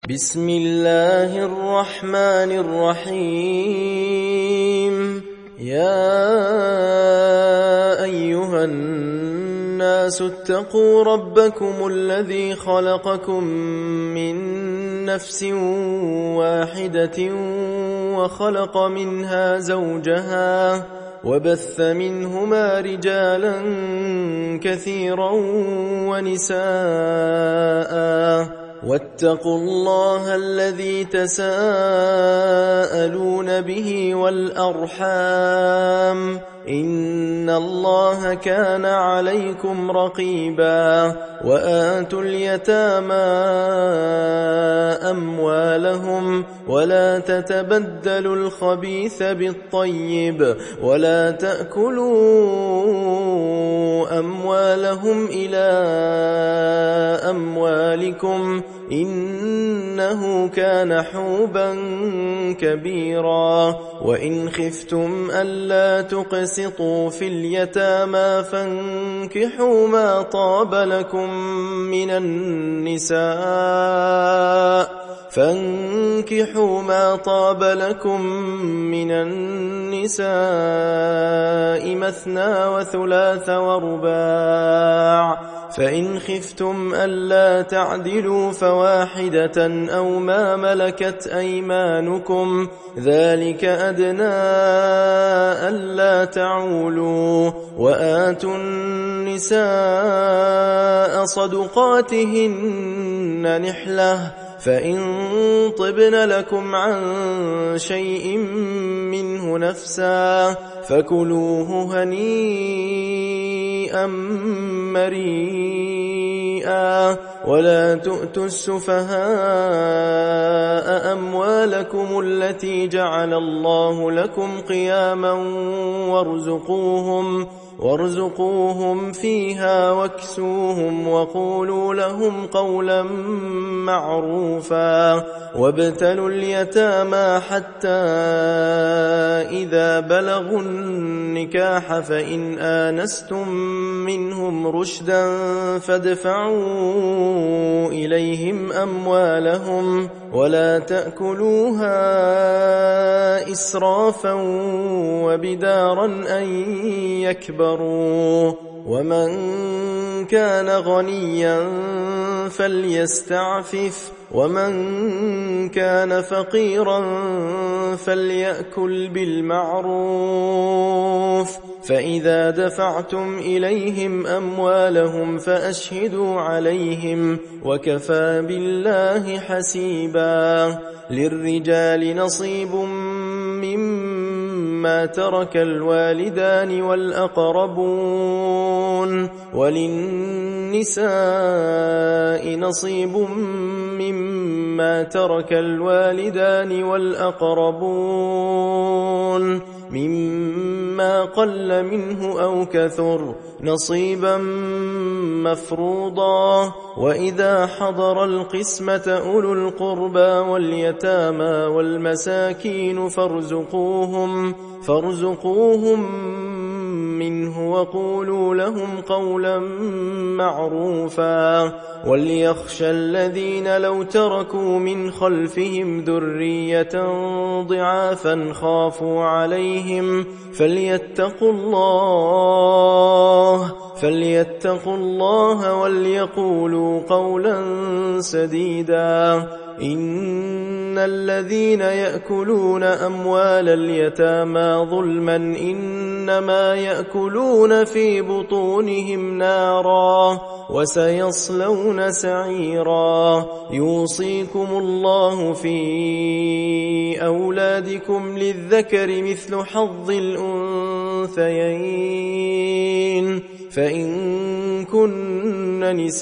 بسم الله الرحمن الرحيم. يا أيها الناس اتقوا ربكم الذي خلقكم من نفس واحدة وخلق منها زوجها وبث منهما رجالا كثيرا ونساء واتقوا الله الذي تساءلون به والأرحام إن الله كان عليكم رقيبا. وآتوا اليتامى أموالهم ولا تتبدلوا الخبيث بالطيب ولا تأكلوا أموالهم إلى أموالكم إنه كان حوبا كبيرا. وإن خفتم ألا تقسطوا في اليتامى فانكحوا ما طاب لكم من النساء مثنى وثلاث ورباع. فإن خفتم ألا تعدلوا فواحدة أو ما ملكت أيمانكم ذلك أدنى ألا تعولوا. وآتوا النساء صدقاتهن نحلة فإن طبن لكم عن شيء منه نفسا فكلوه هنيئا مريئا. ولا تؤتوا السفهاء أموالكم التي جعل الله لكم قياما وارزقوهم فيها واكسوهم وقولوا لهم قولا معروفا. وابتلوا اليتامى حتى إذا بلغوا النكاح فإن آنستم منهم رشدا فادفعوا إليهم أموالهم ولا تأكلوها إسرافا وبدارا أن يكبروا. ومن كان غنيا فليستعفف ومن كان فقيرا فليأكل بالمعروف. فإذا دفعتم إليهم أموالهم فأشهدوا عليهم وكفى بالله حسيبا. للرجال نصيب مما ترك الوالدان والأقربون وللنساء نصيب مما ترك الوالدان والأقربون مما قل منه أو كثر نصيبا مفروضا. وإذا حضر القسمة أولو القربى واليتامى والمساكين فارزقوهم منه وقولوا لهم قولا معروفا. وليخشى الذين لو تركوا من خلفهم ذرية ضعافا خافوا عليهم فليتقوا الله وليقولوا قولا سديدا. إن الذين يأكلون أموال اليتامى ظلما إنما يأكلون في بطونهم نارا وسيصلون سعيرا. يوصيكم الله في أولادكم للذكر مثل حظ الأنثيين فإن كن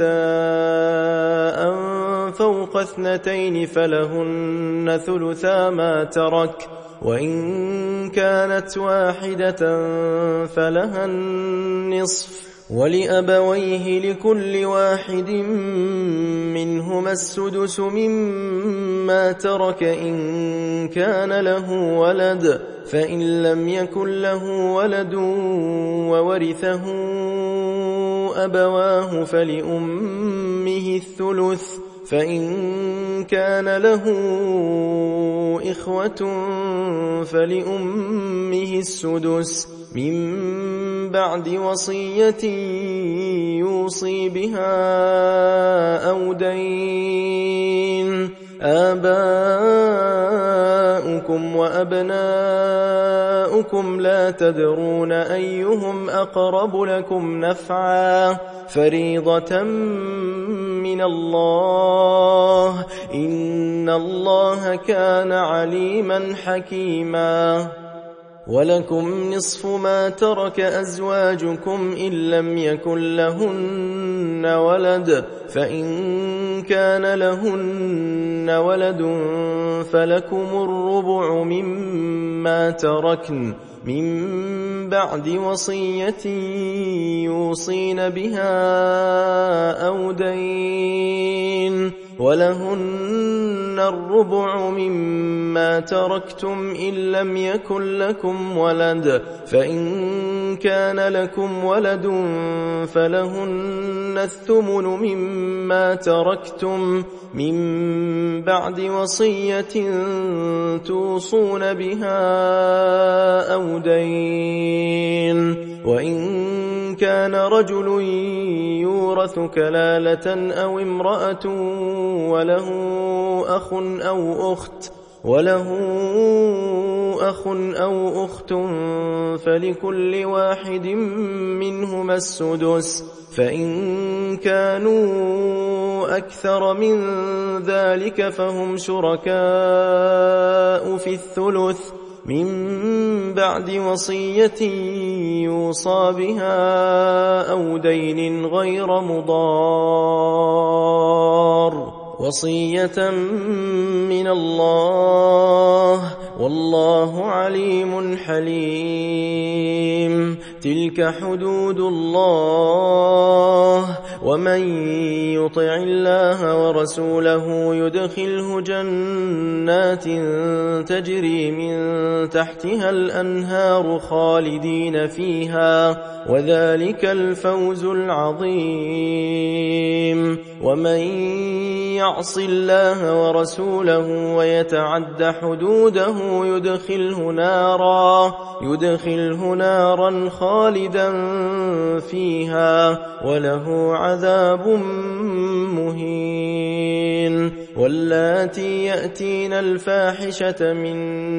نساء فوق 2 فلهن ثلثا ما ترك وإن كانت واحدة فلها النصف. ولأبويه لكل واحد منهما السدس مما ترك إن كان له ولد فإن لم يكن له ولد وورثه أبواه فلأمه الثلث فإن كان له إخوة فلأمه السدس من بعد وصية يوصي بها أو دين. آباؤكم وأبناؤكم لا تدرون أيهم أقرب لكم نفعا فريضة من الله إن الله كان عليما حكيما. ولكم نصف ما ترك أزواجكم إن لم يكن لهن ولد فإن كان لهن ولد فلكم الربع مما تركن من بعد وصية يوصين بها أو دين. ولهن الربع مما تركتم إن لم يكن لكم ولد فإن كان لكم ولد فلهن الثمن مما تركتم من بعد وصية توصون بها أو دين. وإن كان رجل يورث كلالة أو امرأة وله أخ أو أخت فلكل واحد منهما السدس فإن كانوا أكثر من ذلك فهم شركاء في الثلث من بعد وصية يوصى بها أو دين غير مضار وصية من الله والله عليم حليم. تلك حدود الله ومن يطع الله ورسوله يدخله جنات تجري من تحتها الأنهار خالدين فيها وذلك الفوز العظيم. ومن يعص الله ورسوله ويتعد حدوده يدخله نارا خالدا فيها وله عذاب مهين. واللاتي يأتين الفاحشة من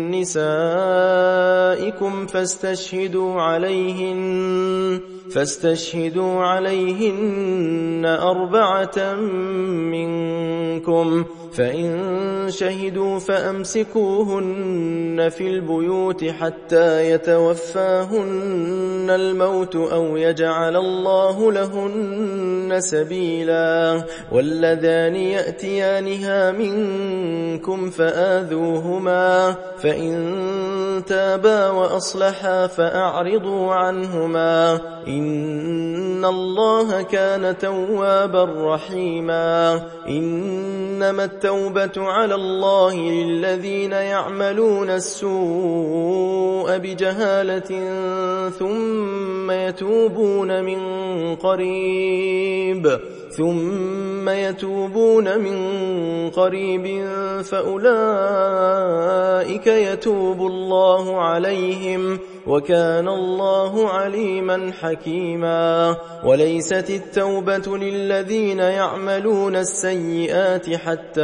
نسائكم فاستشهدوا عليهن 4 منكم فإن شهدوا فأمسكوهن في البيوت حتى يتوفاهن الموت أو يجعل الله لهن سبيلا. واللذان يأتيانها منكم فآذوهما فإن تابا وأصلحا فأعرضوا عنهما إن الله كان توابا رحيما. إنما التوبة على الله للذين يعملون السوء بجهالة ثم يتوبون من قريب فأولئك يتوب الله عليهم وكان الله عليما حكيما. وليست التوبة للذين يعملون السيئات حتى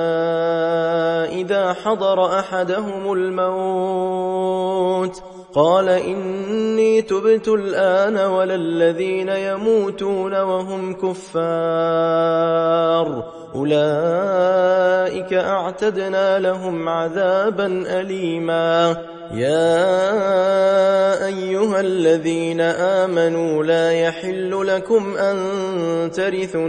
إذا حضر أحدهم الموت قال إني تبت الآن ولا الذين يموتون وهم كفار أولئك أعتدنا لهم عذابا أليما. يا أيها الذين آمنوا لا يحل لكم أن ترثوا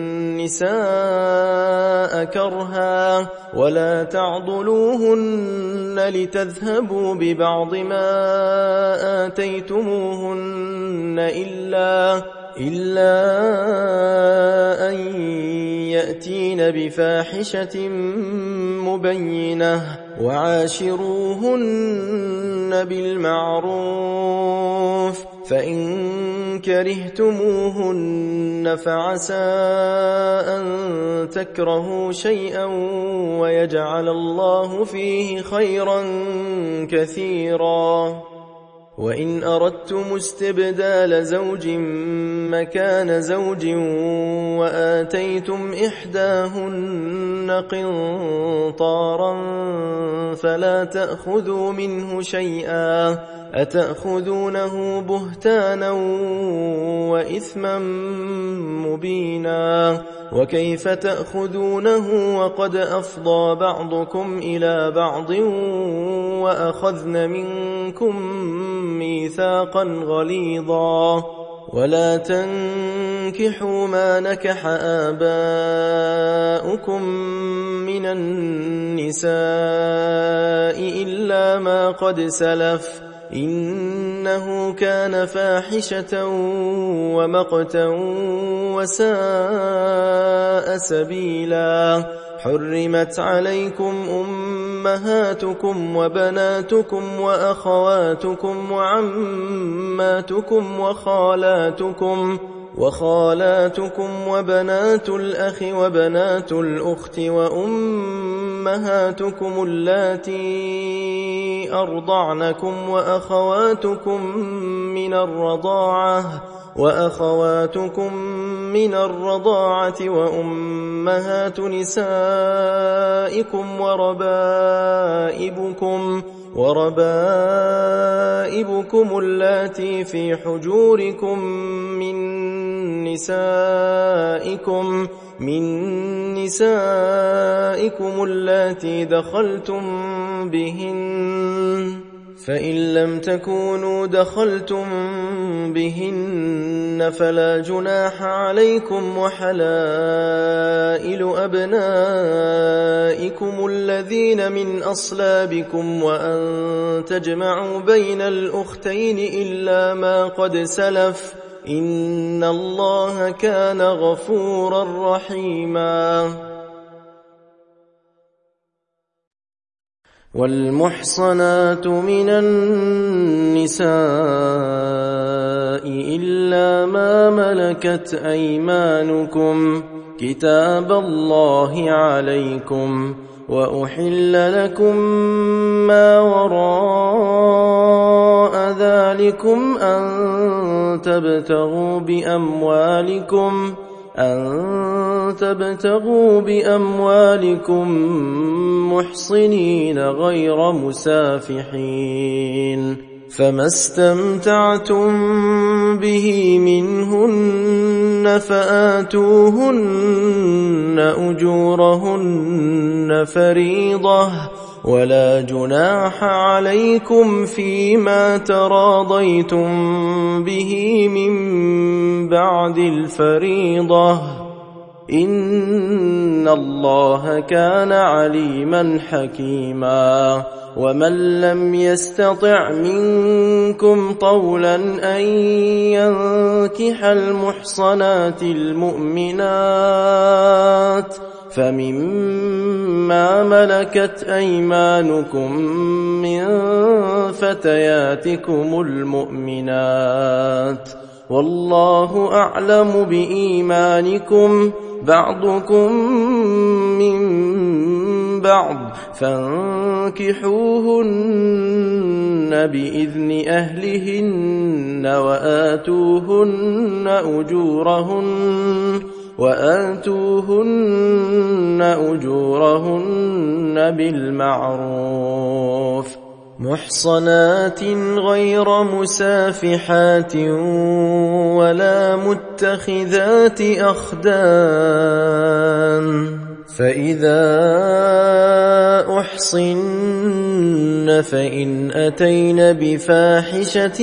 النساء كرها ولا تعضلوهن لتذهبوا ببعض ما آتيتموهن إلا أن يأتين بفاحشة مبينة وعاشروهن بالمعروف فإن كرهتموهن فعسى أن تكرهوا شيئا ويجعل الله فيه خيرا كثيرا. وإن أردتم استبدال زوج مكان زوج وآتيتم إحداهن قنطارا فلا تأخذوا منه شيئا أتأخذونه بهتانا وإثما مبينا وكيف تأخذونه وقد أفضى بعضكم إلى بعض وأخذن منكم ميثاقا غليظا ولا تنكحوا ما نكح آباؤكم من النساء إلا ما قد سلف إنه كان فاحشة ومقتا وساء سبيلا. حرمت عليكم أمهاتكم وبناتكم وأخواتكم وعماتكم وخالاتكم وبنات الأخ وبنات الأخت وأمهاتكم اللاتي أرضعنكم وأخواتكم من الرضاعة وأمهات نسائكم وربائبكم اللاتي في حجوركم من نسائكم اللاتي دخلتم بهن فإن لم تكونوا دخلتم بهن فلا جناح عليكم وحلائل أبنائكم الذين من أصلابكم وأن تجمعوا بين الأختين إلا ما قد سلف إن الله كان غفورا رحيما. والمحصنات من النساء إلا ما ملكت أيمانكم كتاب الله عليكم وأحل لكم ما وراء ذلكم أن تبتغوا بأموالكم محصنين غير مسافحين فما استمتعتم به منهن فآتوهن أجورهن فريضة ولا جناح عليكم فيما تراضيتم به من بعد الفريضة إن الله كان عليما حكيما. ومن لم يستطع منكم طولا أن ينكح المحصنات المؤمنات فمما ملكت أيمانكم من فتياتكم المؤمنات والله أعلم بإيمانكم بعضكم من بعض فانكحوهن بإذن أهلهن وآتوهن أجورهن بالمعروف محصنات غير مسافحات ولا متخذات أخدان فإذا أحصن فإن أتين بفاحشة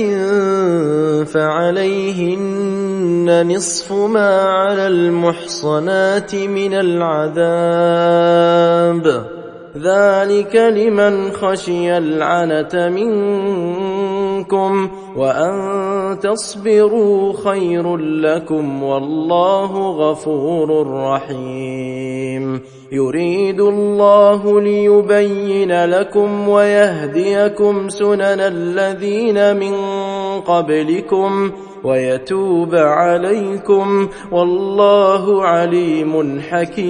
فعليهن نصف ما على المحصنات من العذاب ذلك لمن خشي العنة منكم منكم وأن تصبروا خير لكم والله غفور رحيم. يريد الله ليبين لكم ويهديكم سنن الذين من قبلكم ويتوب عليكم والله عليم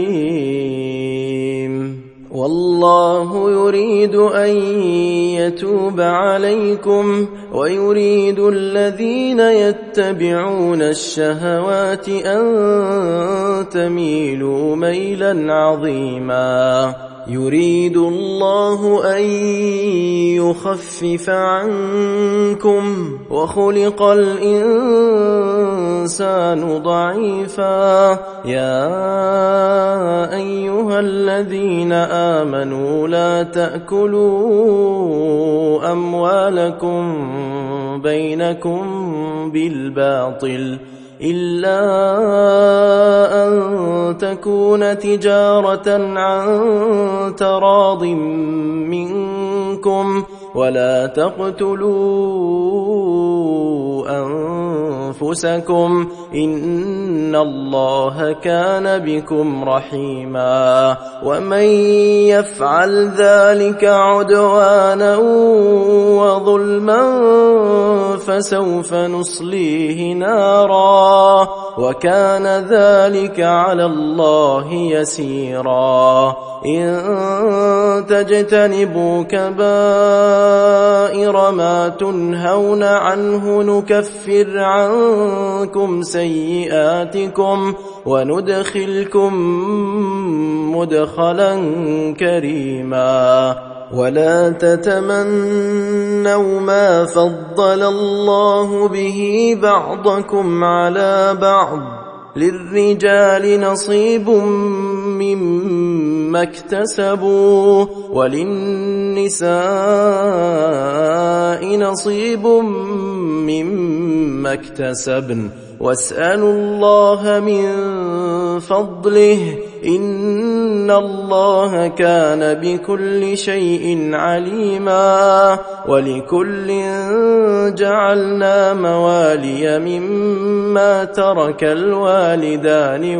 حكيم. والله يريد أن يتوب عليكم ويريد الذين يتبعون الشهوات أن تميلوا ميلا عظيما. يريد الله أن يخفف عنكم وخلق الإنسان ضعيفا. يا أيها الذين آمنوا لا تأكلوا أموالكم بينكم بالباطل إلا أن تكون تجارة عن تراض منكم ولا تقتلوا أنفسكم إن الله كان بكم رحيما. ومن يفعل ذلك عدوانا وظلما فسوف نصليه نارا وكان ذلك على الله يسيرا. إن تجتنبوا كبائر ما تنهون عنه نكفر عنكم سيئاتكم وندخلكم مدخلا كريما. ولا تتمنوا ما فضل الله به بعضكم على بعض للرجال نصيب مما اكتسبوا وللنساء نصيب مما اكتسبن واسألوا الله من فضله إن الله كان بكل شيء عليما. ولكل جعلنا موالي مما ترك الوالدان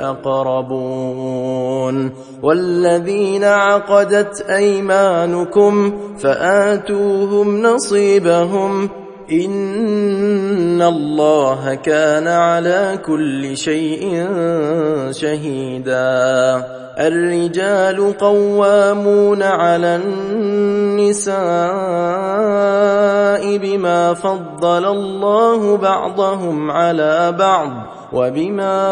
والأقربون والذين عقدت أيمانكم فآتوهم نصيبهم إن الله كان على كل شيء شهيدا. الرجال قوامون على النساء بما فضل الله بعضهم على بعض وبما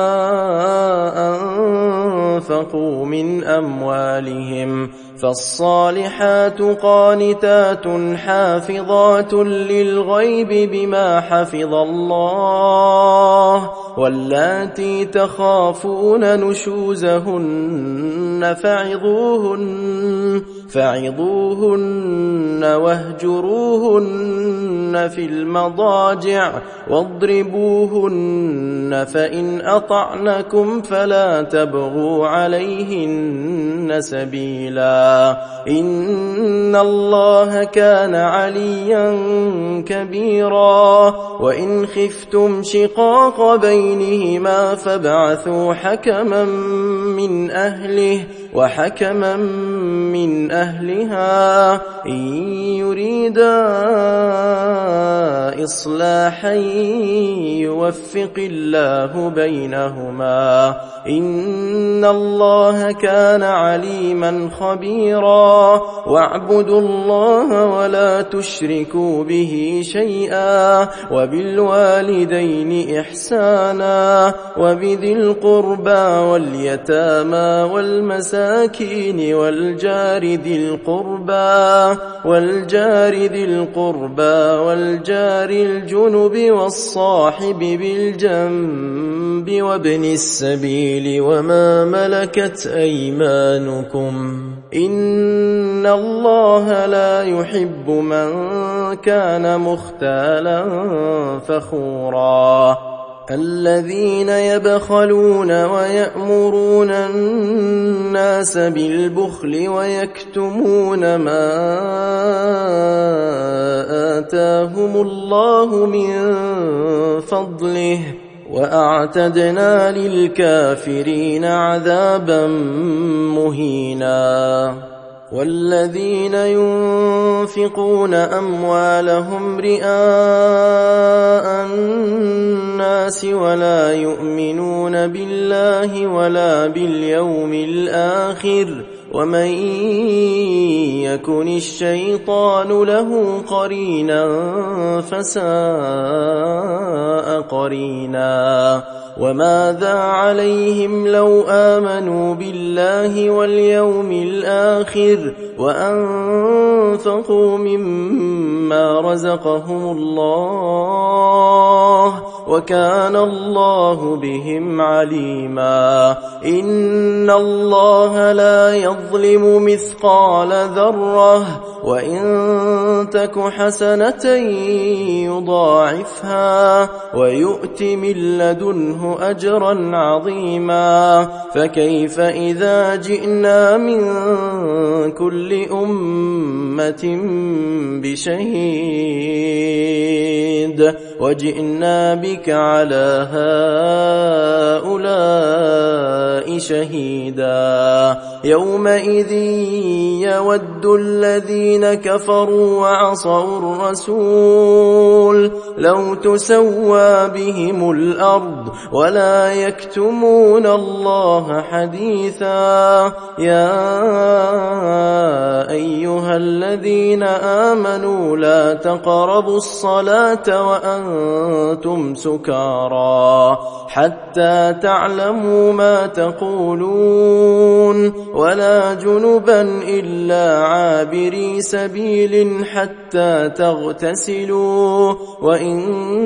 أنفقوا من أموالهم. فالصالحات قانتات حافظات للغيب بما حفظ الله واللاتي تخافون نشوزهن فعظوهن واهجروهن في المضاجع واضربوهن فإن أطعنكم فلا تبغوا عليهن سبيلا إن الله كان عليا كبيرا. وإن خفتم شقاق بينهما فابعثوا حكما من أهله وحكما من أهلها إن يريدا إصلاحا يوفق الله بينهما إن الله كان عليما خبيرا. واعبدوا الله ولا تشركوا به شيئا وبالوالدين إحسانا وبذي القربى واليتامى والمساكين والجار ذي القربى والجار الجنب والصاحب بالجنب وابن السبيل وما ملكت أيمانكم إن الله لا يحب من كان مختالا فخورا. الذين يبخلون ويأمرون الناس بالبخل ويكتمون ما آتاهم الله من فضله وأعتدنا للكافرين عذابا مهينا والذين ينفقون أموالهم رئاء الناس ولا يؤمنون بالله ولا باليوم الآخر ومن يكن الشيطان له قرينا فساء قرينا وماذا عليهم لو آمنوا بالله واليوم الآخر وأنفقوا مما رزقهم الله وكان الله بهم عليما إن الله لا يظلم مثقال ذرة وإن تك حسنة يضاعفها ويؤت من لدنه أجرا عظيما فكيف إذا جئنا من كل أمة بشهيد وجئنا بك على هؤلاء شهيدا يومئذ يود الذين كفروا وعصوا الرسول لو تسوى بهم الأرض ولا يكتمون الله حديثا يا أيها الذين آمنوا لا تقربوا الصلاة وأنتم سكارى حتى تعلموا ما تقولون ولا جنبا إلا عابري سبيل حتى تغتسلوا وإن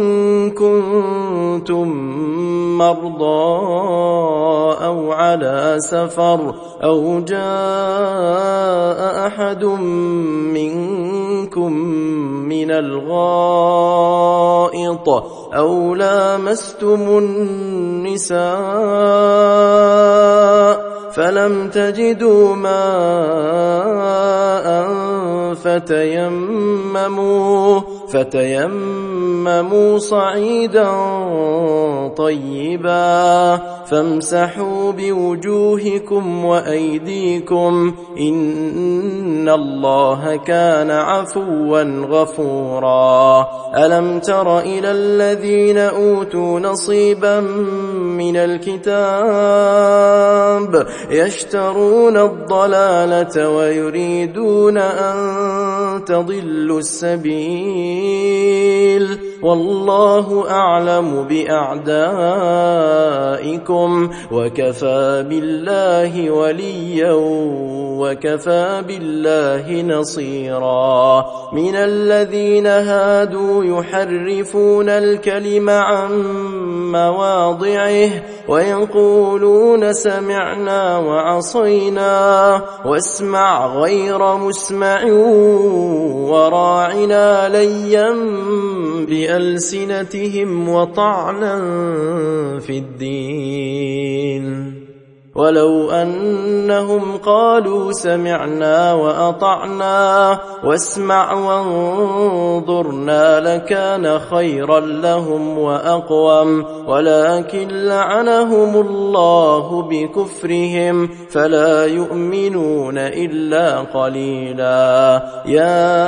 كنتم مرضى أو على سفر أو جاء أحد منكم من الغائط أو لامستم النساء فلم تجدوا ماء فتيمموا صعيدا طيبا فامسحوا بوجوهكم وأيديكم إن الله كان عفوا غفورا ألم تر إلى الذين أوتوا نصيبا من الكتاب يشترون الضلالة ويريدون أن تضلوا السبيل والله أعلم بأعدائكم وكفى بالله وليا وكفى بالله نصيرا من الذين هادوا يحرفون الكلم عن مواضعه ويقولون سمعنا وعصينا واسمع غير مسمع وراعنا ليا بألسنتهم وطعنا في الدين ولو أنهم قالوا سمعنا وأطعنا واسمع وانظرنا لكان خيرا لهم وأقوم ولكن لعنهم الله بكفرهم فلا يؤمنون إلا قليلا يا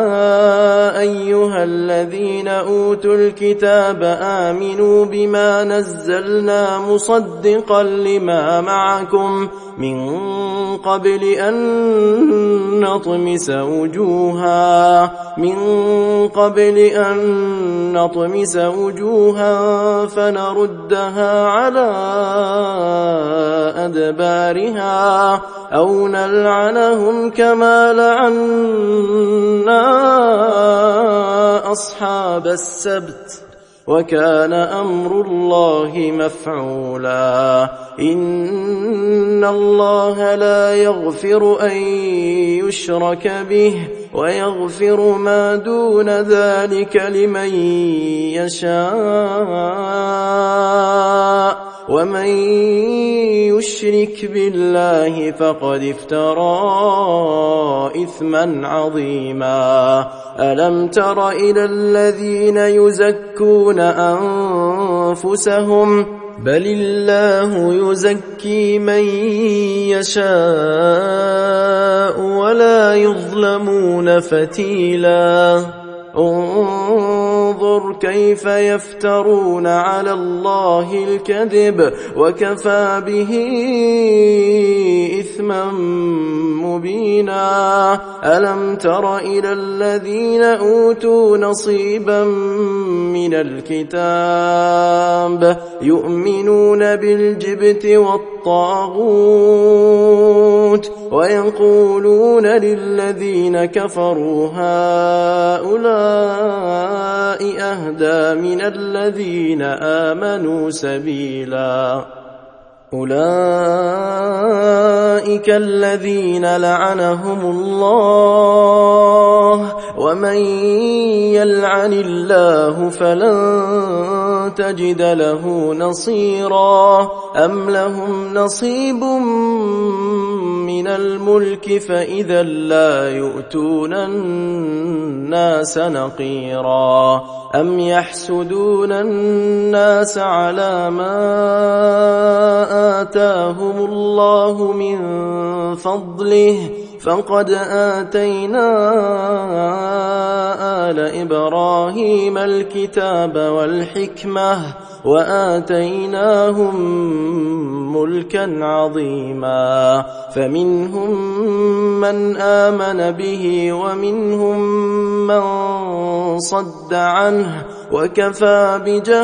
أيها الذين أوتوا الكتاب آمنوا بما نزلنا مصدقا لما معكم من قبل أن نطمس وجوها فنردها على أدبارها أو نلعنهم كما لعنا أصحاب السبت وكان أمر الله مفعولا. إن الله لا يغفر أن يشرك به ويغفر ما دون ذلك لمن يشاء، ومن يشرك بالله فقد افترى إثما عظيما. ألم تر إلى الذين يزكون أنفسهم بل الله يزكي من يشاء ولا يظلمون فتيلا. انظر كيف يفترون على الله الكذب وكفى به إثما مبينا. ألم تر إلى الذين أوتوا نصيبا من الكتاب يؤمنون بالجبت والطاغوت ويقولون للذين كفروا هؤلاء أهدى من الذين آمنوا سبيلا. أولئك الذين لعنهم الله ومن يلعن الله فلن تجد له نصيرا. أم لهم نصيب من الملك فإذا لا يؤتون الناس نقيرا. أم يحسدون الناس على ما آتاهم الله من فضله فقد آتينا آل إبراهيم الكتاب والحكمة وآتيناهم ملكا عظيما. فمنهم من آمن به ومنهم من صد عنه وكفى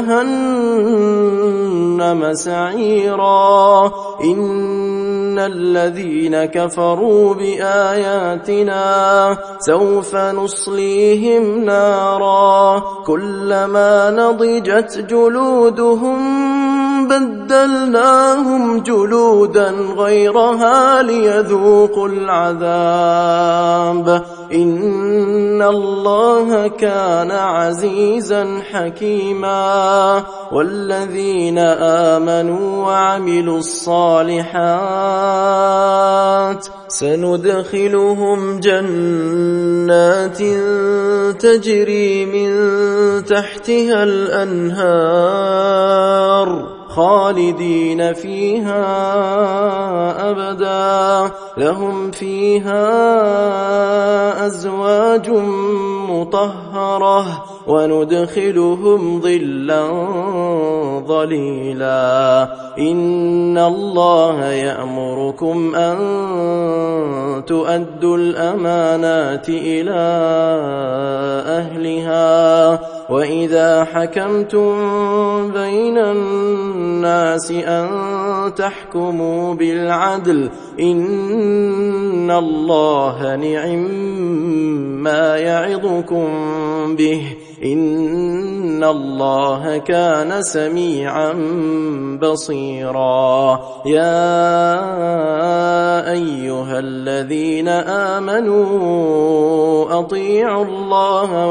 بجهنم سعيرا. إن الذين كفروا بآياتنا سوف نصليهم نارا كلما نضجت جلودهم بدلناهم جلودا غيرها ليذوقوا العذاب. إن الله كان عزيزا حكيما. والذين آمنوا وعملوا الصالحات سندخلهم جنات تجري من تحتها الأنهار خالدين فيها أبدا لهم فيها أزواج مطهرة وندخلهم ظلا ظليلا. إن الله يأمركم أن تؤدوا الأمانات إلى أهلها وإذا حكمتم بين الناس أن تحكموا بالعدل إن الله نعم ما يعظكم به إن الله كان سميعا بصيرا. يا أيها الذين آمنوا أطيعوا الله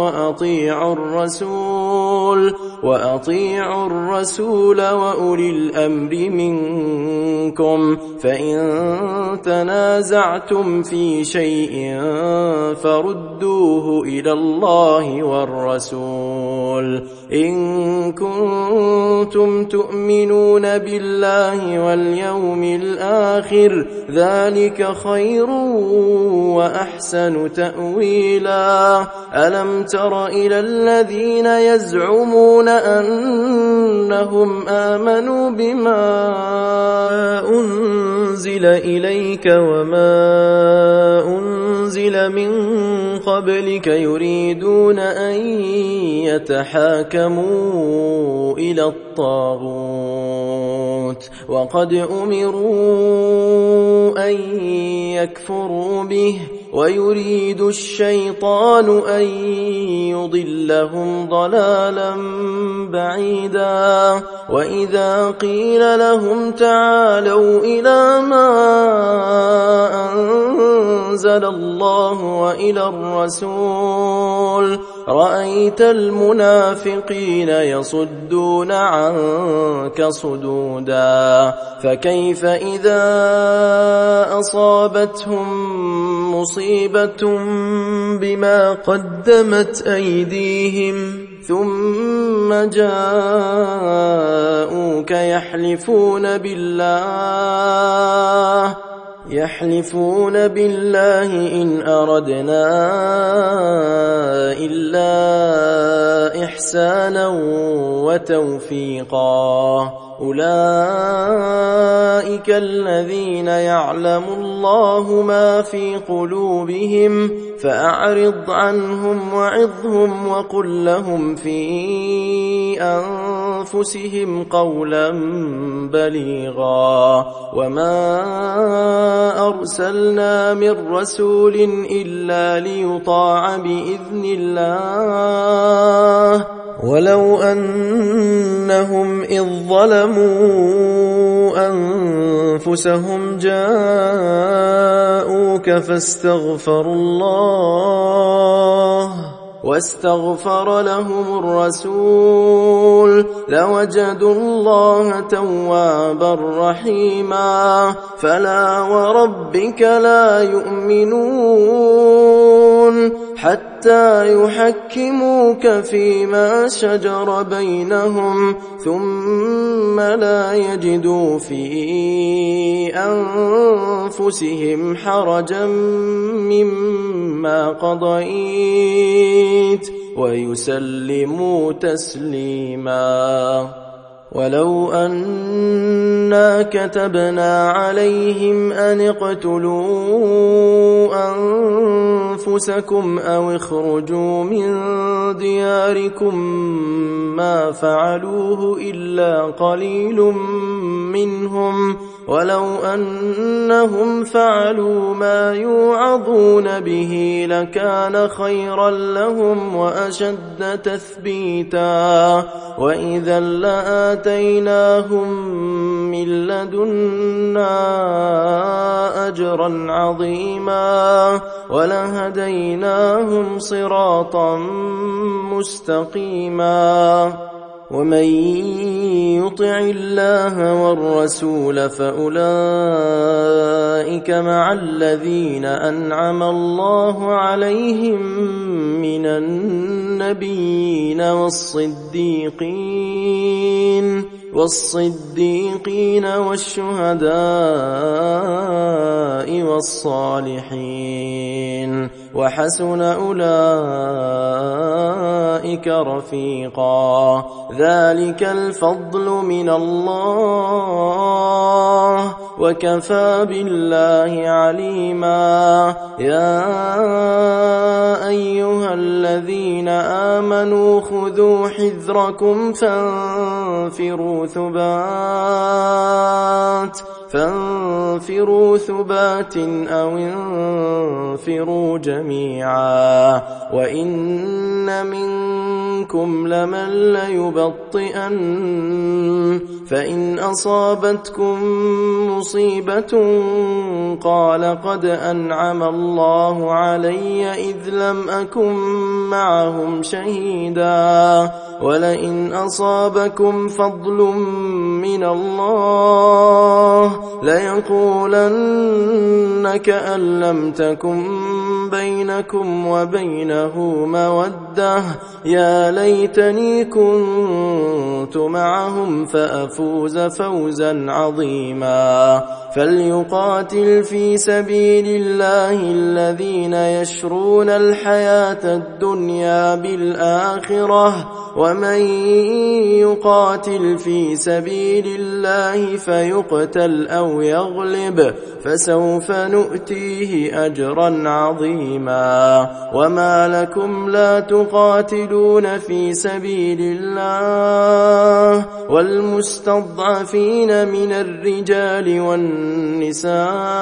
وأطيعوا الرسول وأولي الأمر منكم فإن تنازعتم في شيء فردوه إلى الله والرسول إن كنتم تؤمنون بالله واليوم الآخر ذلك خير وأحسن تأويلا. ألم تر إلى الذين يزعمون أنهم آمنوا بما أنزل إليك وما أنزل من قبلك يريدون أن يتحاكموا إلى الطاغوت وقد أمروا أن يكفروا به ويريد الشيطان أن يضلهم ضلالا بعيدا وإذا قيل لهم تعالوا إلى ما أنزل الله وإلى الرسول رأيت المنافقين يصدون عنك صدودا فكيف إذا أصابتهم مصيبة بما قدمت أيديهم ثم جاءوك يحلفون بالله إن أردنا إلا إحسانا وتوفيقا أولئك الذين يعلم الله ما في قلوبهم فأعرض عنهم وعظهم وقل لهم في أنفسهم قولا بليغا وما أرسلنا من رسول إلا ليطاع بإذن الله ولو أنهم إذ ظلموا أنفسهم جاءوك واستغفر لهم الرسول لوجدوا الله توابا رحيما فلا وربك لا يؤمنون حتى يحكموك فيما شجر بينهم ثم لا يجدوا في أنفسهم حرجا مما قضيت ويسلموا تسليما ولو أنا كتبنا عليهم أن اقتلوا أنفسكم أو اخرجوا من دياركم ما فعلوه إلا قليل منهم ولو أنهم فعلوا ما يوعظون به لكان خيرا لهم وأشد تثبيتا وإذا لآتيناهم من لدنا أجرا عظيما ولهديناهم صراطا مستقيما ومن يطع الله والرسول فأولئك مع الذين أنعم الله عليهم من النبيين والصديقين والشهداء والصالحين وحسن أولئك رفيقا ذلك الفضل من الله وكفى بالله عليما يا أيها الذين آمنوا خذوا حذركم فانفروا ثبات أو انفروا جميعا وإن منكم لمن ليبطئن فإن أصابتكم مصيبة قال قد أنعم الله علي إذ لم أكن معهم شهيدا ولئن أصابكم فضل من الله ليقولن كأن لم تكن بينكم وبينه مودة يا ليتني كنت معهم فأفوز فوزا عظيما فليقاتل في سبيل الله الذين يشرون الحياة الدنيا بالآخرة ومن يقاتل في سبيل الله فيقتل أو يغلب فسوف نؤتيه أجرا عظيما وما لكم لا تقاتلون في سبيل الله والمستضعفين من الرجال والنساء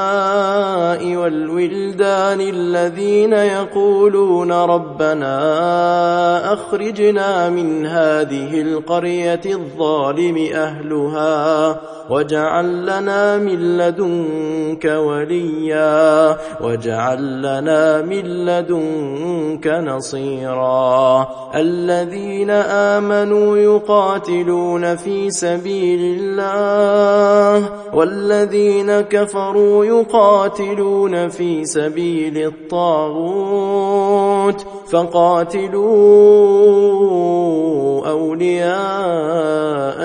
والولدان الذين يقولون ربنا أخرجنا من هذه القرية الظالم أهلها واجعل لنا من لدنك وليا واجعل لنا من لدنك نصيرا الذين آمنوا يقاتلون في سبيل الله والذين كفروا يقاتلون في سبيل الطاغوت فقاتلوا أولياء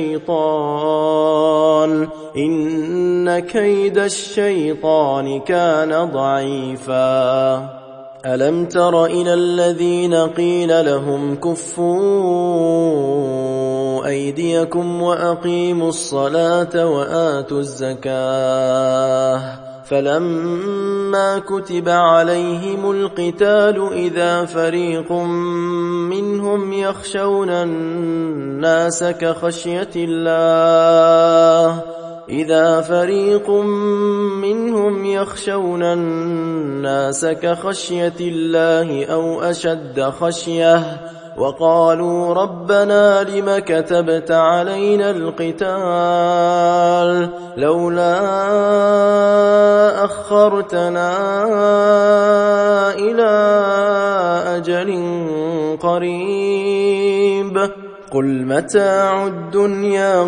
الشيطان إن كيد الشيطان كان ضعيفا ألم تر إلى الذين قيل لهم كفوا أيديكم وأقيموا الصلاة وآتوا الزكاة فلما كتب عليهم القتال إذا فريق منهم يخشون الناس كخشية الله أو أشد خشية وقالوا ربنا لم كتبت علينا القتال لولا أخرتنا إلى أجل قريب قل متاع الدنيا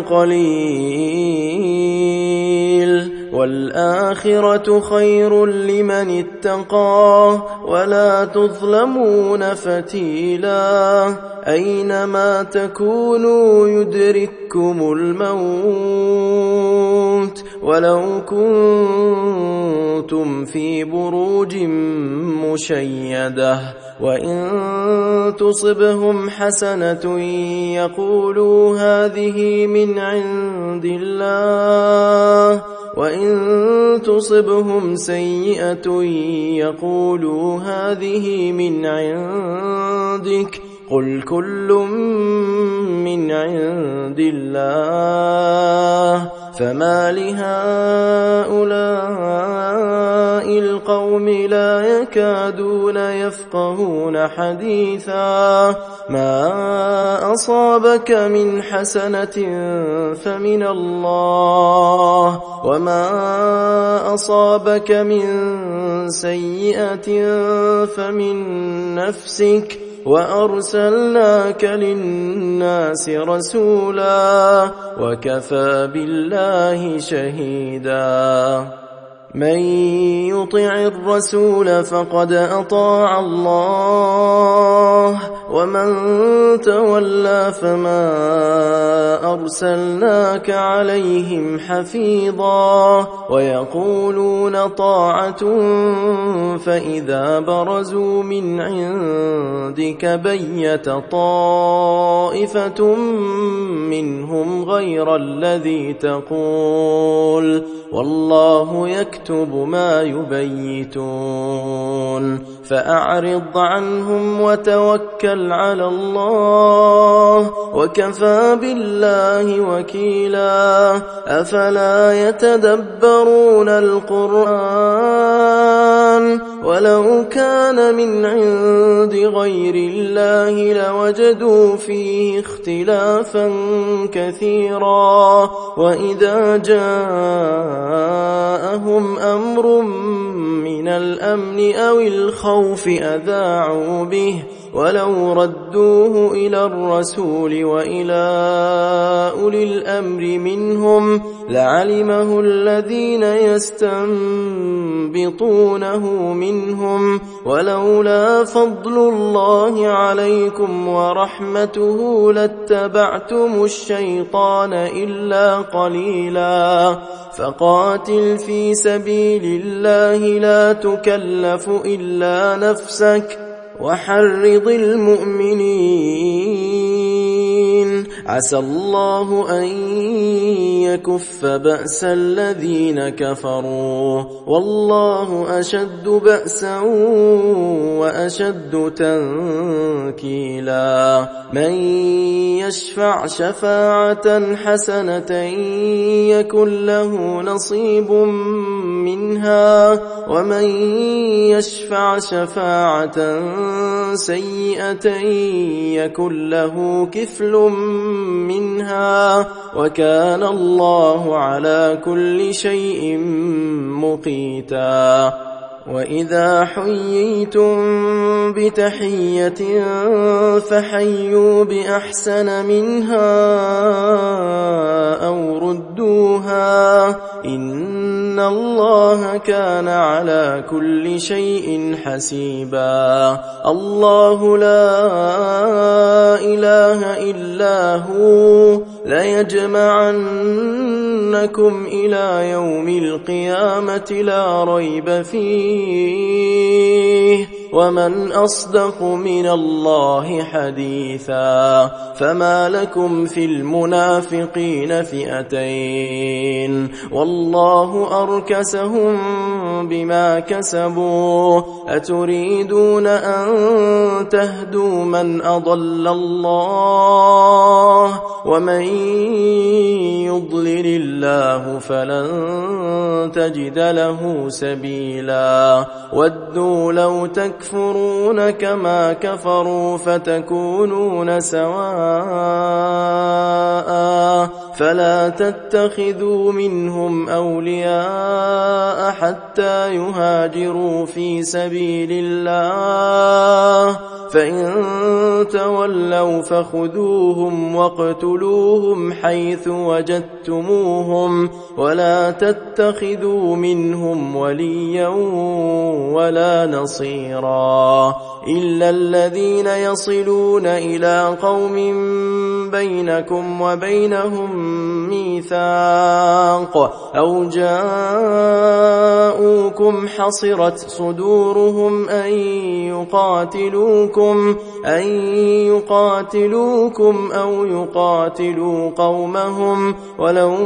قليل والآخرة خير لمن اتقى ولا تظلمون فتيلا أينما تكونوا يدرككم الموت ولو كنتم في بروج مشيدة وإن تصبهم حسنة يقولوا هذه من عند الله وإن تصبهم سيئة يقولوا هذه من عندك قل كل من عند الله فما لهؤلاء القوم لا يكادون يفقهون حديثا ما أصابك من حسنة فمن الله وما أصابك من سيئة فمن نفسك وأرسلناك للناس رسولا وكفى بالله شهيدا من يطع الرسول فقد أطاع الله ومن تولى فما أرسلناك عليهم حفيظا ويقولون طاعة فإذا برزوا من عندك بيت طائفة منهم غير الذي تقول والله يكتب ما يبيتون فأعرض عنهم وتوكل على الله وكفى بالله وكيلا أفلا يتدبرون القرآن ولو كان من عند غير الله لوجدوا فيه اختلافا كثيرا وإذا جاءهم أمر من الأمن أو الخوف أذاعوا به ولو ردوه إلى الرسول وإلى أولي الأمر منهم لعلمه الذين يستنبطونه منهم ولولا فضل الله عليكم ورحمته لاتبعتم الشيطان إلا قليلا فقاتل في سبيل الله لا تكلف إلا نفسك وحرض المؤمنين عسى الله أن يكف بأس الذين كفروا والله أشد بأسا وأشد تنكيلا من يشفع شفاعة حسنة يكن له نصيب منها ومن يشفع شفاعة سيئة يكن له كفل منها وكان الله على كل شيء مقيتا وإذا حييتم بتحية فحيوا بأحسن منها أو ردوها إن الله كان على كل شيء حسيبا الله لا إله إلا هو ليجمعنكم إلى يوم القيامة لا ريب فيه ومن أصدق من الله حديثا فما لكم في المنافقين فئتين والله أركسهم بما كسبوا أتريدون أن تهدوا من أضل الله ومن يضلل الله فلن تجد له سبيلا ودوا لو تكفرون كما كفروا فتكونون سواء فلا تتخذوا منهم أولياء حتى يهاجروا في سبيل الله فإن تولوا فخذوهم واقتلوهم حيث وجدتموهم ولا تتخذوا منهم وليا ولا نصيرا إلا الذين يصلون إلى قوم بينكم وبينهم ميثاق أو جاءوكم حصرت صدورهم أن يقاتلوكم أو يقاتلوا قومهم ولو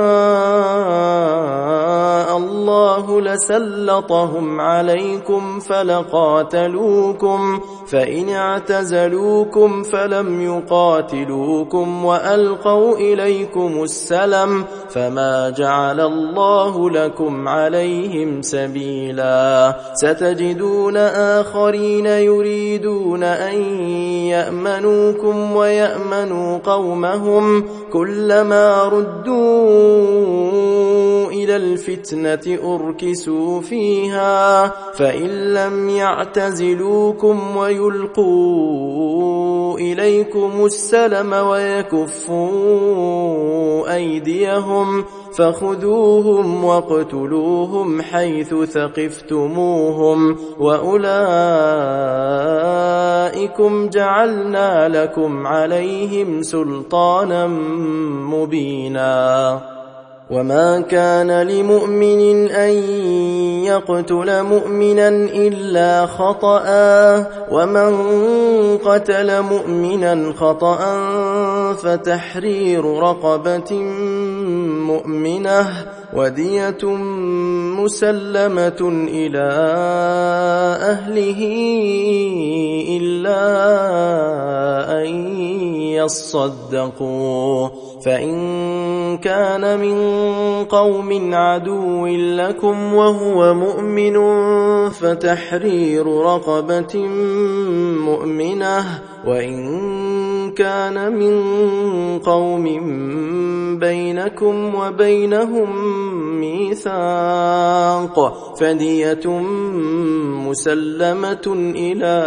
شاء الله لسلطهم عليكم فلقاتلوكم فإن اعتزلوكم فلم يقاتلوكم وألقوا إليكم السلم فما جعل الله لكم عليهم سبيلا ستجدون آخرين يريدون أن يأمنوكم ويأمنوا قومهم كلما ردوا إلى الفتنة أركسوا فيها فإن لم يعتزلوكم ويلقوا إليكم السلم ويكفوا أيديهم فخذوهم واقتلوهم حيث ثقفتموهم وأولئكم جعلنا لكم عليهم سلطانا مبينا وما كان لمؤمن أن يقتل مؤمنا إلا خطأ ومن قتل مؤمنا خطأ فتحرير رقبة مؤمنة ودية مسلمة إلى أهله إلا أن يصدقوا فإن كان من قوم عدو لكم وهو مؤمن فتحرير رقبة مؤمنة وإن كان من قوم بينكم وبينهم ميثاق فدية مسلمة إلى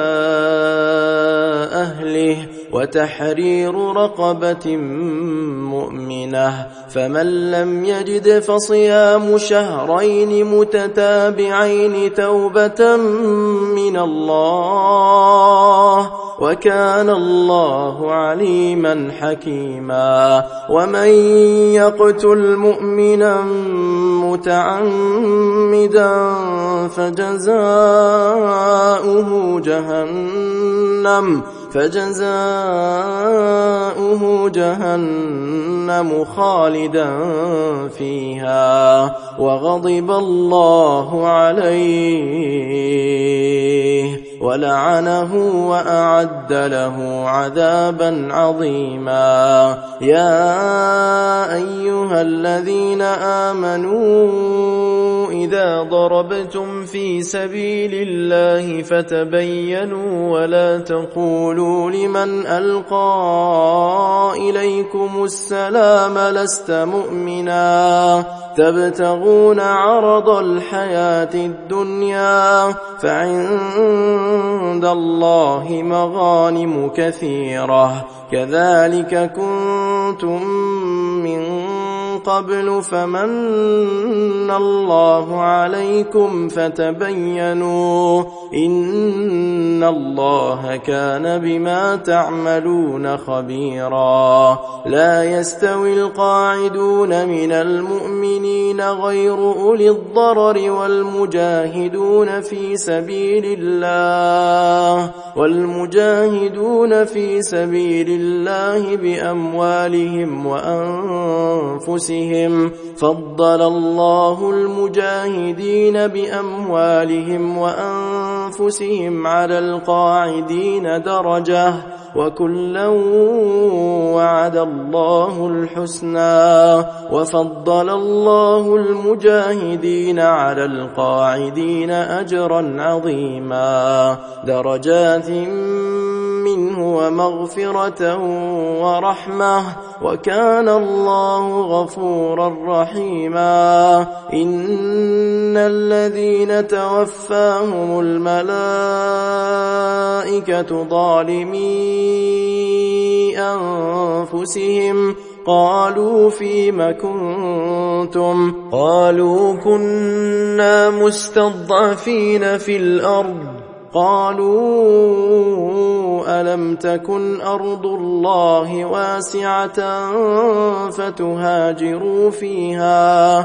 أهله وتحرير رقبة مؤمنة فمن لم يجد فصيام شهرين متتابعين توبة من الله وكان الله عليما حكيما ومن يقتل مؤمنا متعمدا فجزاؤه جهنم خالدا فيها وغضب الله عليه ولعنه وأعد له عذابا عظيما. يا أيها الذين آمنوا إذا ضربتم في سبيل الله فتبينوا ولا تقولوا لمن ألقى إليكم السلام لست مؤمنا تبتغون عرض الحياة الدنيا فعند الله مغانم كثيرة كذلك كنتم من قبل فمن الله عليكم فتبينوا إن الله كان بما تعملون خبيرا. لا يستوي القاعدون من المؤمنين غير أولي الضرر والمجاهدون في سبيل الله بأموالهم وأنفسهم فضل الله المجاهدين بأموالهم وأنفسهم على القاعدين درجة وكلا وعد الله الحسنى وفضل الله المجاهدين على القاعدين أجرا عظيما درجات منه ومغفرة ورحمة وكان الله غفورا رحيما. إن الذين توفاهم الملائكة ظالمي أنفسهم قالوا فيم كنتم قالوا كنا مستضعفين في الأرض قالوا ألم تكن أرض الله واسعة فتهاجروا فيها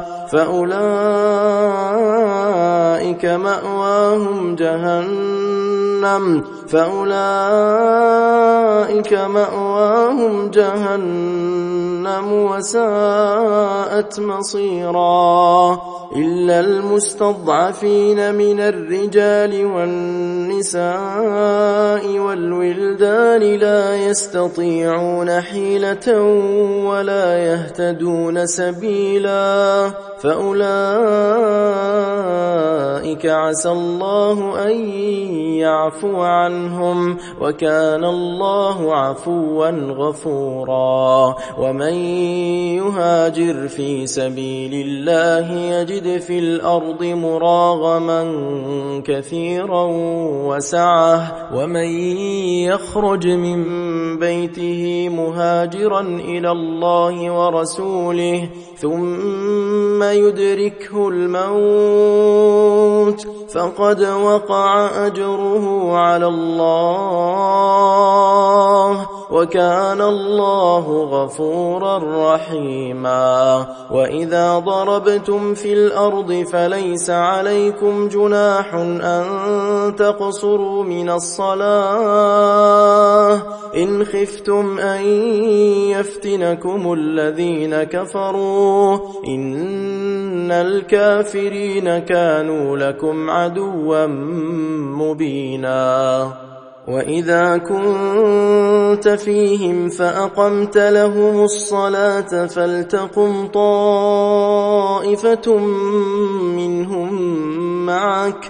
فأولئك مأواهم جهنم وساءت مصيرا. إلا المستضعفين من الرجال والنساء والولدان لا يستطيعون حيلة ولا يهتدون سبيلا فأولئك عسى الله أن يعفو عنهم وكان الله عفوا غفورا. ومن يهاجر في سبيل الله يجد في الأرض مراغما كثيرا وسعة ومن يخرج من بيته مهاجرا إلى الله ورسوله ثم يدركه الموت فقد وقع أجره على الله وكان الله غفورا رحيما. وإذا ضربتم في الأرض فليس عليكم جناح أن تقصروا من الصلاة إن خفتم أن يفتنكم الذين كفروا إن الكافرين كانوا لكم عدوا مبينا. وإذا كنت فيهم فأقمت لهم الصلاة فلتقم طائفة منهم معك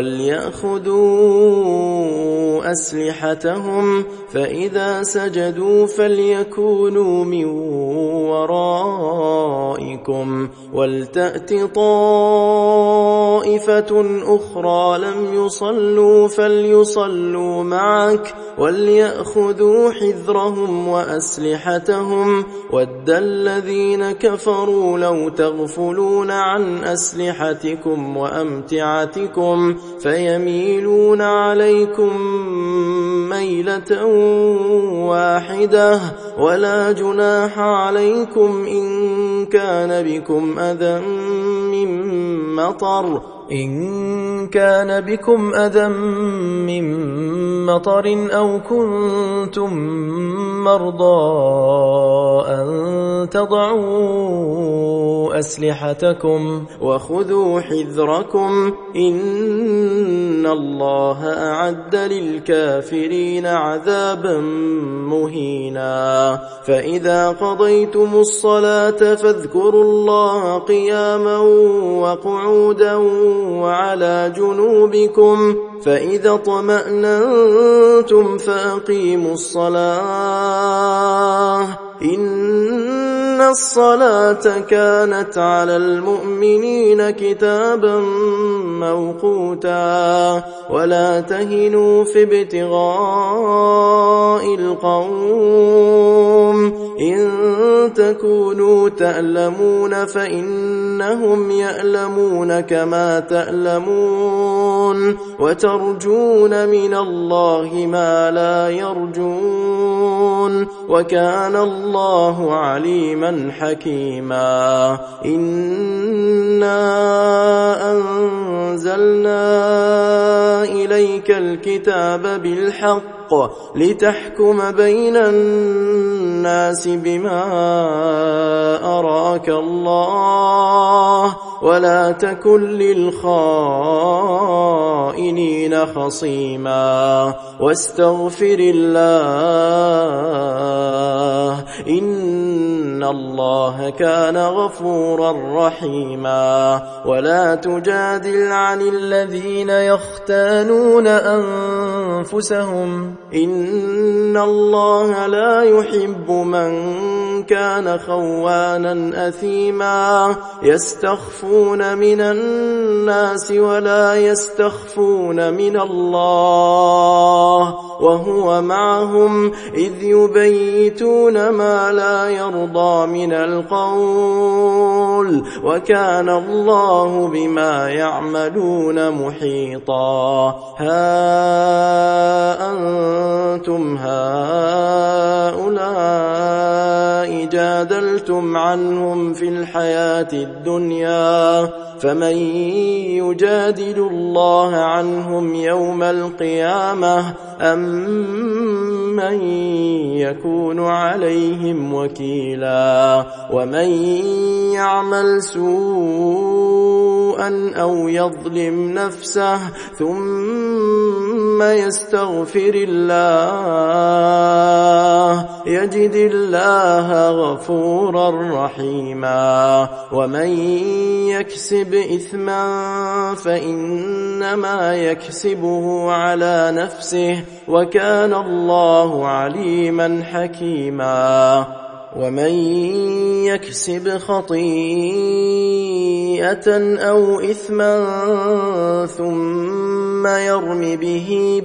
وليأخذوا أسلحتهم فإذا سجدوا فليكونوا من ورائكم ولتأت طائفة أخرى لم يصلوا فليصلوا معك وليأخذوا حذرهم وأسلحتهم ود الذين كفروا لو تغفلون عن أسلحتكم وأمتعتكم فيميلون عليكم ميلة واحدة ولا جناح عليكم إن كان بكم أذى من مطر إن كان بكم أذى من مطر أو كنتم مرضى أن تضعوا أسلحتكم وخذوا حذركم إن الله أعد للكافرين عذابا مهينا فإذا قضيتم الصلاة فاذكروا الله قياما وقعودا وعلى جنوبكم فإذا اطمأننتم فأقيموا الصلاة إن الصلاة كانت على المؤمنين كتابا موقوتا ولا تهنوا في ابتغاء القوم إن تكونوا تألمون فإنهم يألمون كما تألمون وترجون من الله ما لا يرجون وكان الله عليما حكيما إنا أنزلنا إليك الكتاب بالحق لتحكم بين الناس بما أراك الله ولا تكن للخائنين خصيما واستغفر الله إن الله كان غفورا رحيما ولا تجادل عن الذين يختانون أنفسهم إن الله لا يحب من كان خوانا أثيما يستخفون من الناس ولا يستخفون من الله وهو معهم إذ يبيتون ما لا يرضى من القول وكان الله بما يعملون محيطا ها أنتم هؤلاء جادلتم عنهم في الحياة الدنيا فمن يجادل الله عنهم يوم القيامة أم من يكون عليهم وكيلا ومن يعمل سوءا أو يظلم نفسه ثم يستغفر الله يجد الله غفورا رحيما ومن يكسب إثما فإنما يكسبه على نفسه وكان الله عليما حكيما ومن يكسب خطيئة أو إثما ثم يرم به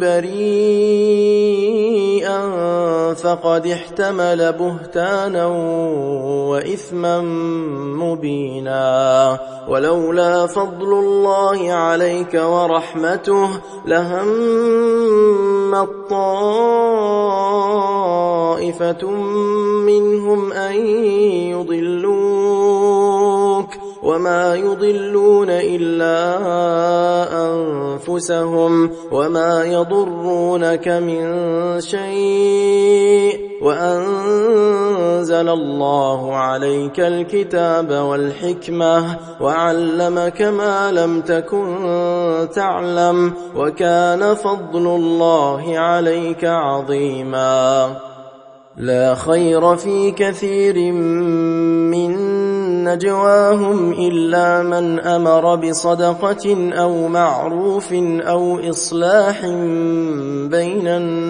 بريئا فقد احتمل بهتانا وإثما مبينا ولولا فضل الله عليك ورحمته لهم طائفة منهم أن يضلوك وما يضلون إلا أنفسهم وما يضرونك من شيء وأنزل الله عليك الكتاب والحكمة وعلمك ما لم تكن تعلم وكان فضل الله عليك عظيما لا خير في كثير من نجواهم إلا من أمر بصدقة أو معروف أو إصلاح بين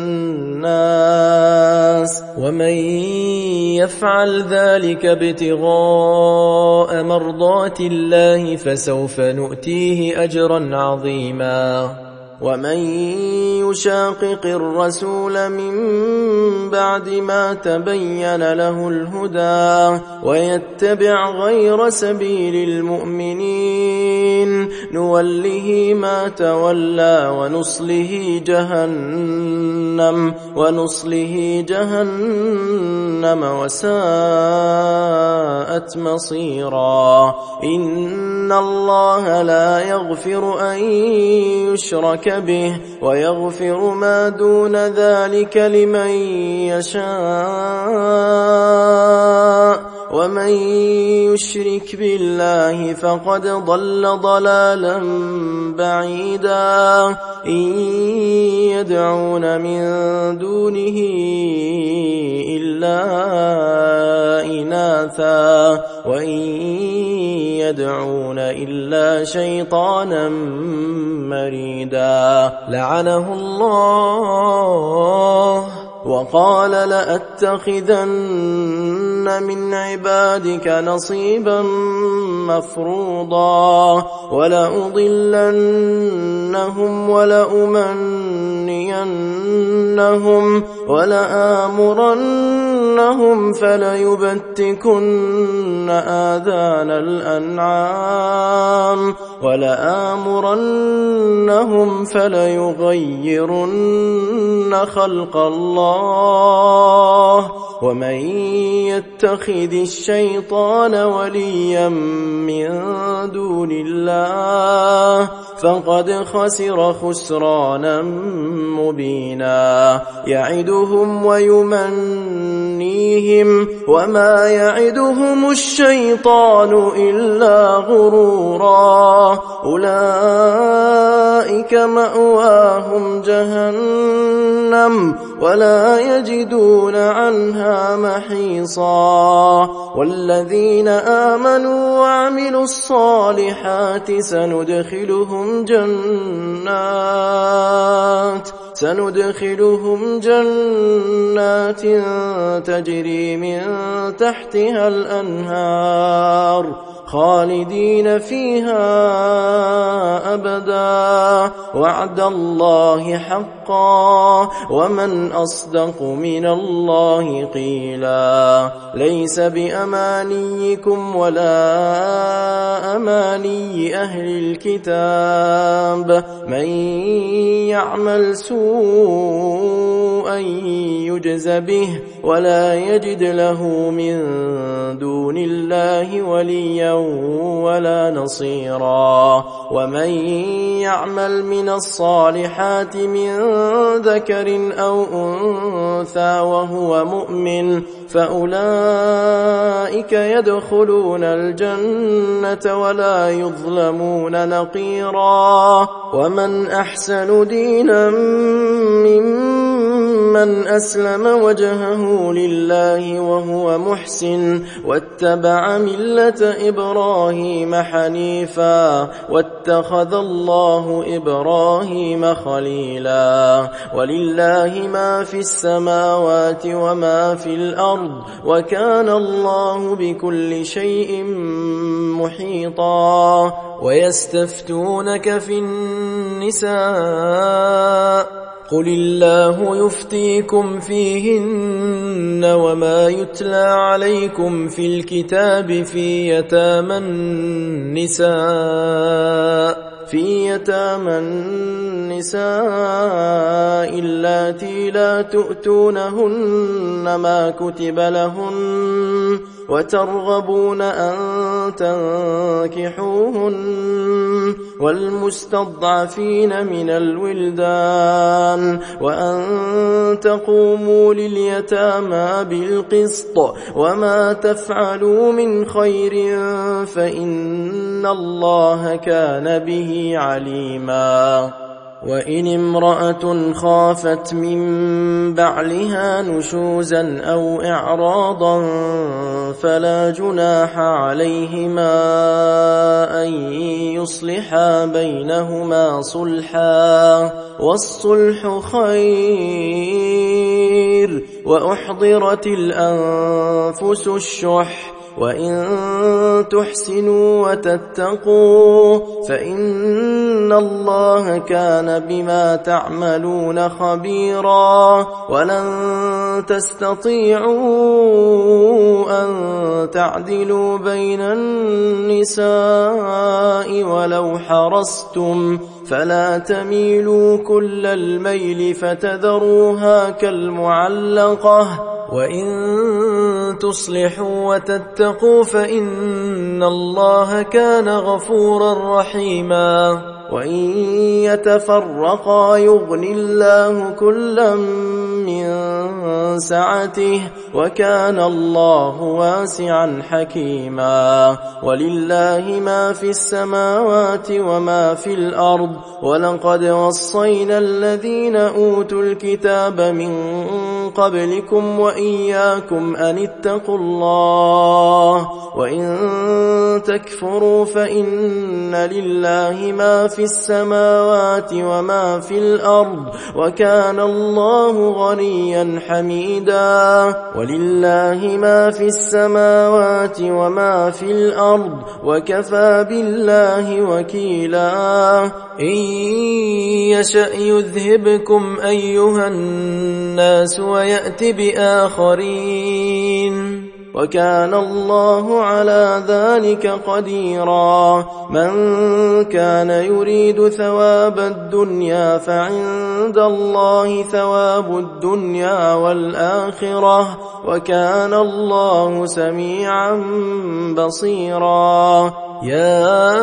الناس ومن يفعل ذلك ابتغاء مرضات الله فسوف نؤتيه أجرا عظيما ومن يشاقق الرسول من بعد ما تبين له الهدى ويتبع غير سبيل المؤمنين نوله ما تولى ونصله جهنم وساءت مصيرا. إن الله لا يغفر أن يشرك به ويغفر ما دون ذلك لمن يشاء ومن يشرك بالله فقد ضل ضلالا بعيدا. إن يدعون من دونه إلا إناثا وإن يدعون إلا شيطانا مريدا لعنه الله وقال لأتخذن من عبادك نصيبا مفروضا ولأضلنهم ولأمنينهم ولآمرنهم فليبتكن آذان الأنعام ولآمرنهم فليغيرن خلق الله. ومن يتخذ الشيطان وليا من دون الله فقد خسر خسرانا مبينا. يعدهم ويمنيهم وما يعدهم الشيطان إلا غرورا. أولئك مأواهم جهنم ولا يجدون عنها محيصا. والذين آمنوا وعملوا الصالحات سندخلهم جنات تجري من تحتها الأنهار خالدين فيها أبدا وعد الله حقا ومن أصدق من الله قيلا. ليس بأمانيكم ولا أماني أهل الكتاب من يعمل سوءا يجز به ولا يجد له من دون الله وليا ولا نصيرا. ومن يعمل من الصالحات من ذكر أو أنثى وهو مؤمن فأولئك يدخلون الجنة ولا يظلمون نقيرا. ومن أحسن دينا ممن أسلم وجهه لله وهو محسن واتبع ملة إبراهيم حنيفا واتخذ الله إبراهيم خليلا. ولله ما في السماوات وما في الأرض وكان الله بكل شيء محيطا. ويستفتونك في النساء قل الله يفتيكم فيهن وما يتلى عليكم في الكتاب في يتامى النساء اللاتي لا تؤتونهن ما كتب لهن وترغبون أن تنكحوهن والمستضعفين من الولدان وأن تقوموا لليتامى بالقسط وما تفعلوا من خير فإن الله كان به عليما. وإن امرأة خافت من بعلها نشوزا أو إعراضا فلا جناح عليهما أن يصلحا بينهما صلحا والصلح خير. وأحضرت الأنفس الشح وإن تحسنوا وتتقوا فإن الله كان بما تعملون خبيرا. ولن تستطيعوا أن تعدلوا بين النساء ولو حرصتم فلا تميلوا كل الميل فتذروها كالمعلقة. وإن تصلحوا وتتقوا فإن الله كان غفورا رحيما. وإن يتفرقا يغن الله كلا من سعته وكان الله واسعا حكيما. ولله ما في السماوات وما في الأرض ولقد وصينا الذين أوتوا الكتاب من قبلكم وإياكم أن اتقوا الله. وإن تكفروا فإن لله ما في السماوات وما في الأرض وكان الله غنيا حميدا. ولله ما في السماوات وما في الأرض وكفى بالله وكيلا. إن يشأ يذهبكم أيها الناس ويأت بآخرين وكان الله على ذلك قديرا. من كان يريد ثواب الدنيا فعند الله ثواب الدنيا والآخرة وكان الله سميعا بصيرا. يا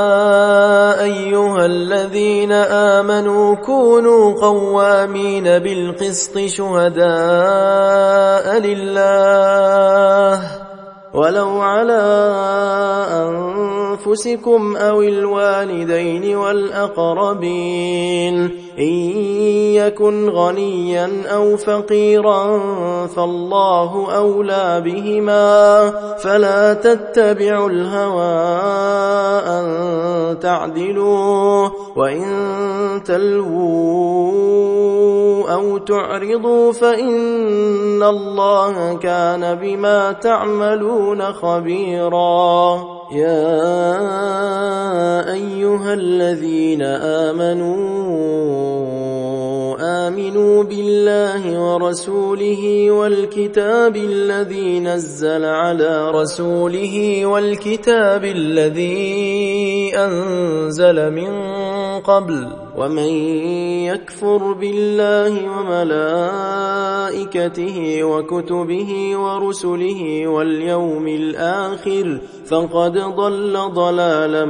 أيها الذين آمنوا كونوا قوامين بالقسط شهداء لله ولو على أنفسكم أو الوالدين والأقربين. إن يكن غنيا أو فقيرا فالله أولى بهما فلا تتبعوا الهوى أن تعدلوا. وإن تلووا أو تعرضوا فإن الله كان بما تعملون خبيرا. يا أيها الذين آمنوا بالله ورسوله والكتاب الذي نزل على رسوله والكتاب الذي أنزل من قبل ومن يكفر بالله وملائكته وكتبه ورسله واليوم الآخر فقد ضل ضلالا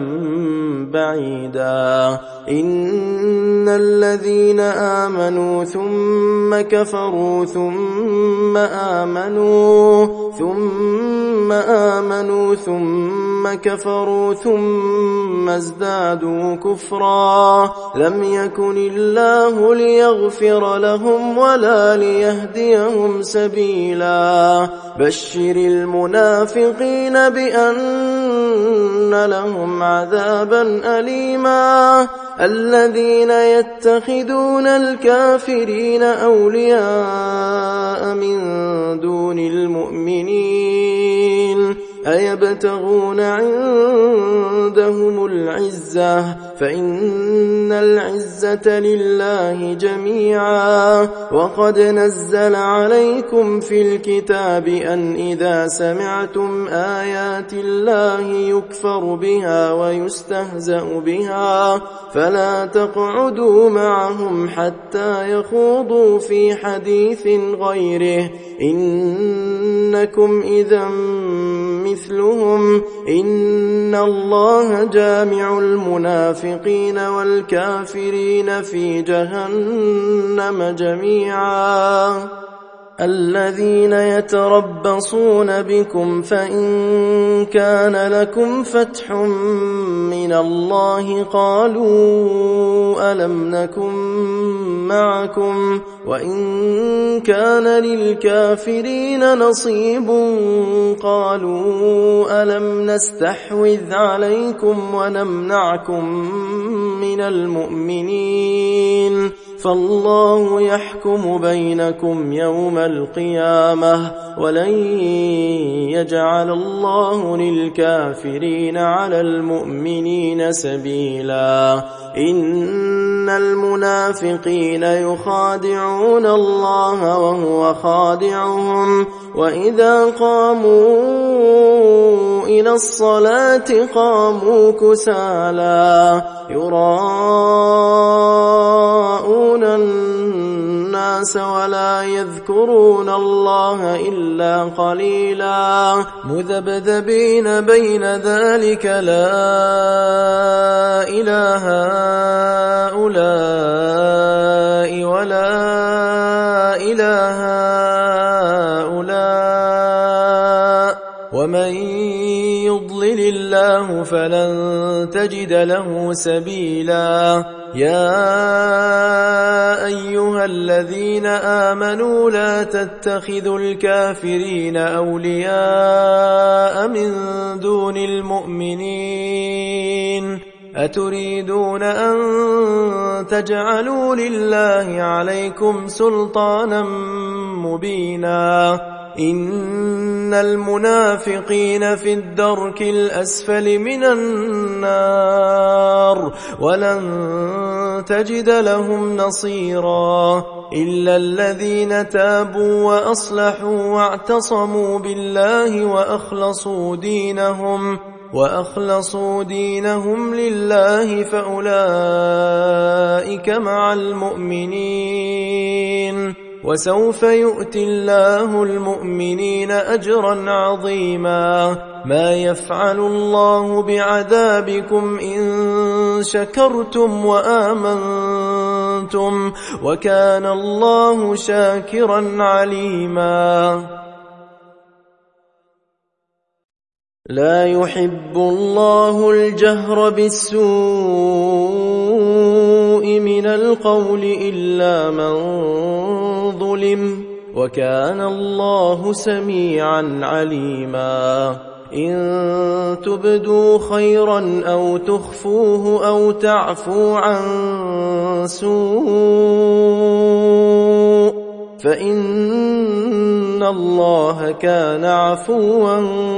بعيدا. إن الذين آمنوا ثم كفروا ثم آمنوا ثم كفروا ثم ازدادوا كفرا لم يكن الله ليغفر لهم ولا ليهديهم سبيلا. بشر المنافقين بأن لهم عذابا أليما. الذين يتخذون الكافرين أولياء من دون المؤمنين أيبتغون عندهم العزة فإن العزة لله جميعا. وقد نزل عليكم في الكتاب أن إذا سمعتم آيات الله يكفر بها ويستهزأ بها فلا تقعدوا معهم حتى يخوضوا في حديث غيره إنكم إذا مثلهم. إن الله جامع المنافقين والكافرين في جهنم جميعا. الذين يتربصون بكم فإن كان لكم فتح من الله قالوا ألم نكن معكم وإن كان للكافرين نصيب قالوا ألم نستحوذ عليكم ونمنعكم من المؤمنين فالله يحكم بينكم يوم القيامة ولن يجعل الله للكافرين على المؤمنين سبيلا إن المنافقين يخادعون الله وهو خادعهم وإذا قاموا إلى الصلاة قاموا كسالى يراءون الناس ولا يذكرون الله إلا قليلا مذبذبين بين ذلك لا إله هؤلاء ولا إله هؤلاء ومن يضلل الله فلن تجد له سبيلا يا أيها الذين آمنوا لا تتخذوا الكافرين أولياء من دون المؤمنين أتريدون أن تجعلوا لله عليكم سلطانا مبينا إن المنافقين في الدرك الأسفل من النار ولن تجد لهم نصيرا إلا الذين تابوا وأصلحوا واعتصموا بالله وأخلصوا دينهم لله فأولئك مع المؤمنين وسوف يؤتي الله المؤمنين أجرا عظيما ما يفعل الله بعذابكم إن شكرتم وآمنتم وكان الله شاكرا عليما لا يحب الله الجهر بالسوء من القول إلا من ظلم وكان الله سميعا عليما إن تبدوا خيرا أو تخفوه أو تعفو عن سوء فإن الله كان عفوا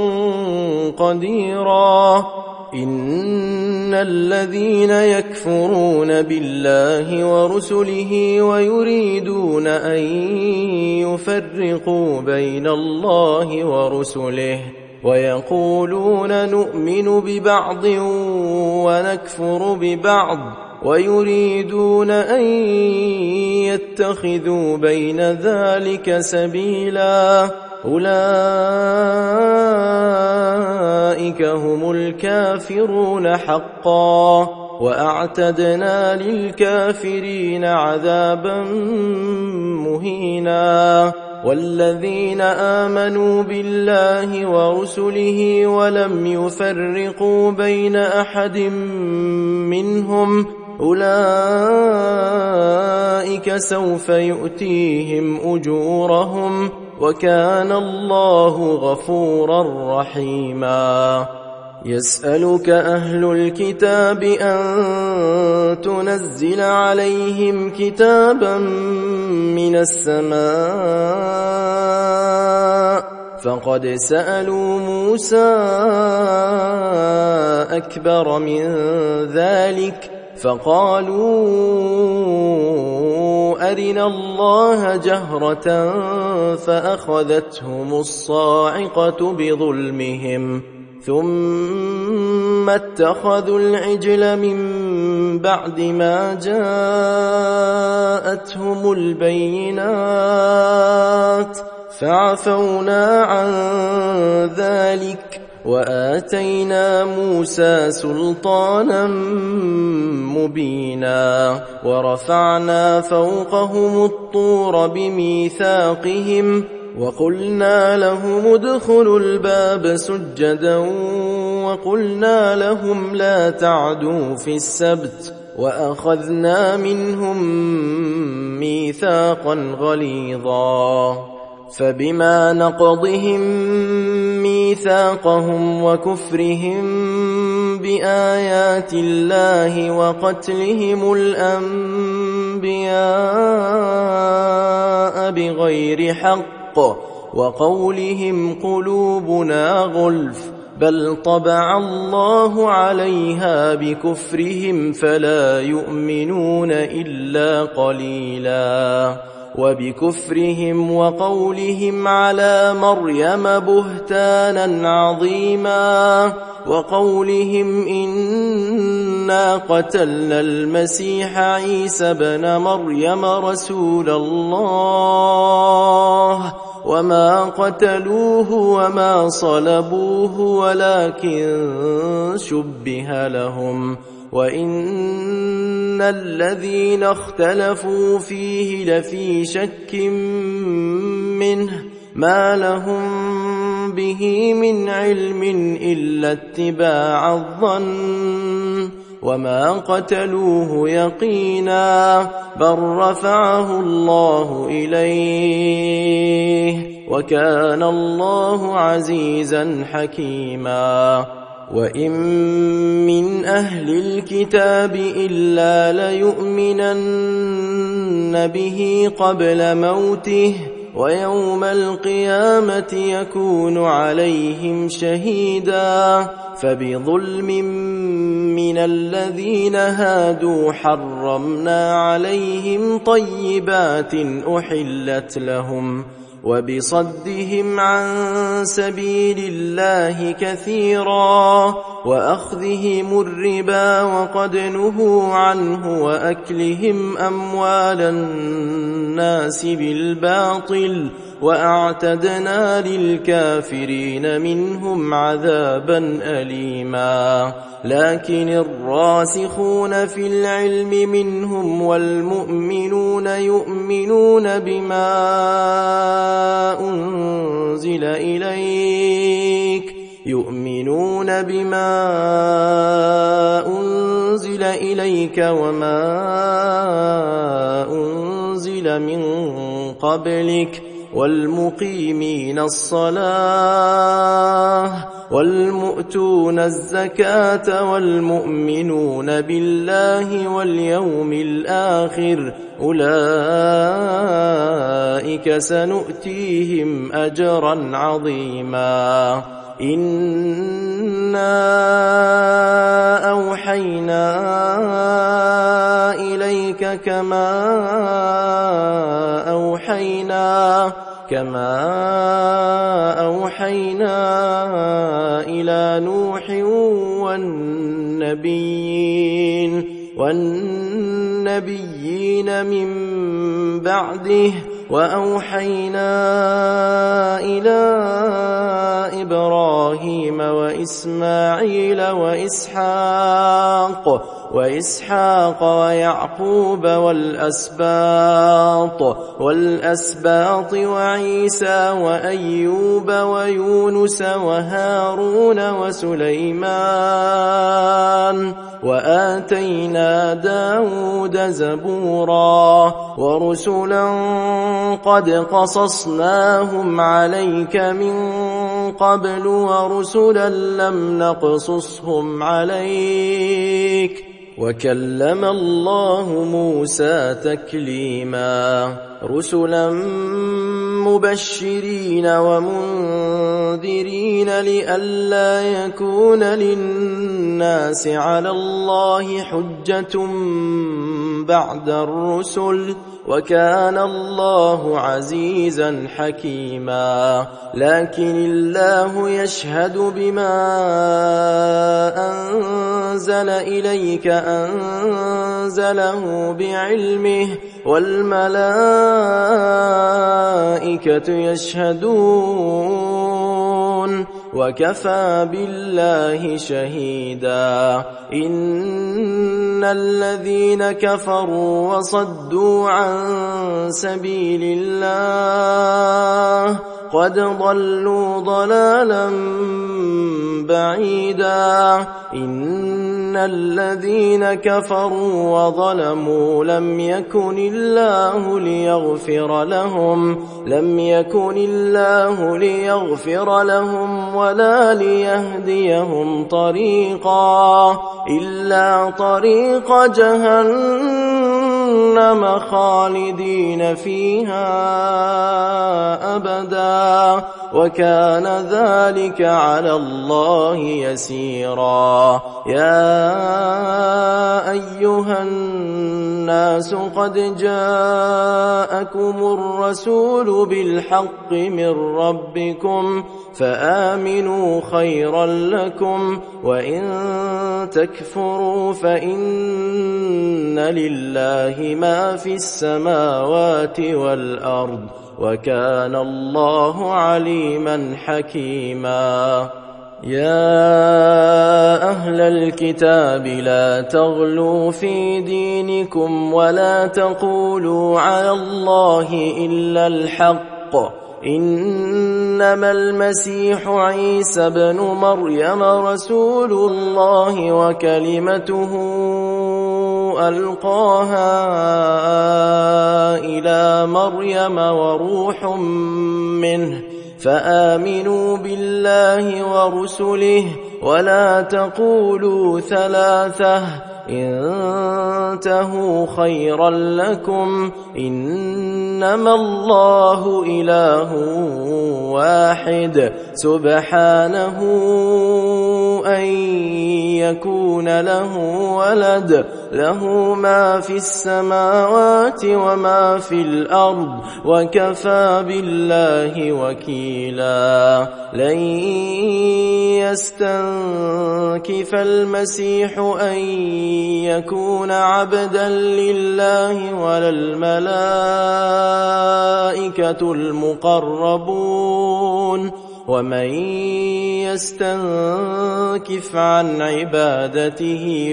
قديرا إن الذين يكفرون بالله ورسله ويريدون أن يفرقوا بين الله ورسله ويقولون نؤمن ببعض ونكفر ببعض ويريدون أن يتخذوا بين ذلك سبيلا أولئك هم الكافرون حقا وأعتدنا للكافرين عذابا مهينا والذين آمنوا بالله ورسله ولم يفرقوا بين أحد منهم أولئك سوف يؤتيهم أجورهم وكان الله غفورا رحيما يسألك أهل الكتاب أن تنزل عليهم كتابا من السماء فقد سألوا موسى أكبر من ذلك فقالوا أرنا الله جهرة فأخذتهم الصاعقة بظلمهم ثم اتخذوا العجل من بعد ما جاءتهم البينات فعفونا عن ذلك وآتينا موسى سلطانا مبينا ورفعنا فوقهم الطور بميثاقهم وقلنا لهم ادخلوا الباب سجدا وقلنا لهم لا تعدوا في السبت وأخذنا منهم ميثاقا غليظا فبما نقضهم ميثاقهم وكفرهم بآيات الله وقتلهم الأنبياء الأنبياء بغير حق وقولهم قلوبنا غلف بل طبع الله عليها بكفرهم فلا يؤمنون إلا قليلا وبكفرهم وقولهم على مريم بهتانا عظيما وقولهم إنا قتلنا المسيح عيسى بن مريم رسول الله وما قتلوه وما صلبوه ولكن شبه لهم وإن الذين اختلفوا فيه لفي شك منه ما لهم به من علم إلا اتباع الظن وما قتلوه يقينا بل رفعه الله إليه وكان الله عزيزا حكيما وإن من أهل الكتاب إلا ليؤمنن به قبل موته ويوم القيامة يكون عليهم شهيدا فبظلم من الذين هادوا حرمنا عليهم طيبات أحلت لهم وبصدهم عن سبيل الله كثيرا وأخذهم الربا وقد نهوا عنه وأكلهم أموال الناس بالباطل وأعتدنا للكافرين منهم عذابا أليما لكن الراسخون في العلم منهم والمؤمنون يؤمنون بما أنزل إليك وما أنزل من قبلك والمقيمين الصلاة والمؤتون الزكاة والمؤمنون بالله واليوم الآخر أولئك سنؤتيهم أجرا عظيما إنا أوحينا إليك كما أوحينا إلى نوح والنبيين من بعده وأوحينا إلى إبراهيم وإسماعيل وإسحاق ويعقوب والأسباط وعيسى وأيوب ويونس وهارون وسليمان وآتينا داود زبورا ورسلا قد قصصناهم عليك من قبل ورسلا لم نقصصهم عليك وكلم الله موسى تكليما رسلا مبشرين ومنذرين لئلا يكون للناس على الله حجة بعد الرسل وكان الله عزيزا حكيما لكن الله يشهد بما أنزل إليك أنزله بعلمه والملائكة يشهدون وكفى بالله شهيدا إن الذين كفروا وصدوا عن سبيل الله قد ضلوا ضلالا بعيدا إن الذين كفروا وظلموا لم يكن الله ليغفر لهم ولا ليهديهم طريقا إلا طريق جهنم جهنم خالدين فيها أبدا وكان ذلك على الله يسيرا. يا أيها الناس قد جاءكم الرسول بالحق من ربكم فآمنوا خيرا لكم وإن تكفروا فإن لله ما في السماوات والأرض وكان الله عليما حكيما. يا أهل الكتاب لا تغلوا في دينكم ولا تقولوا على الله إلا الحق إنما المسيح عيسى بن مريم رسول الله وكلمته ألقاها إلى مريم وروح منه فآمنوا بالله ورسله ولا تقولوا ثلاثة انتهوا خيرا لكم إنما الله إله واحد سبحانه أن يكون له ولد له ما في السماوات وما في الأرض وكفى بالله وكيلا. لن يستنكف المسيح أن يكون عبدا لله ولا الملائكة المقربون ومن يستنكف عن عبادته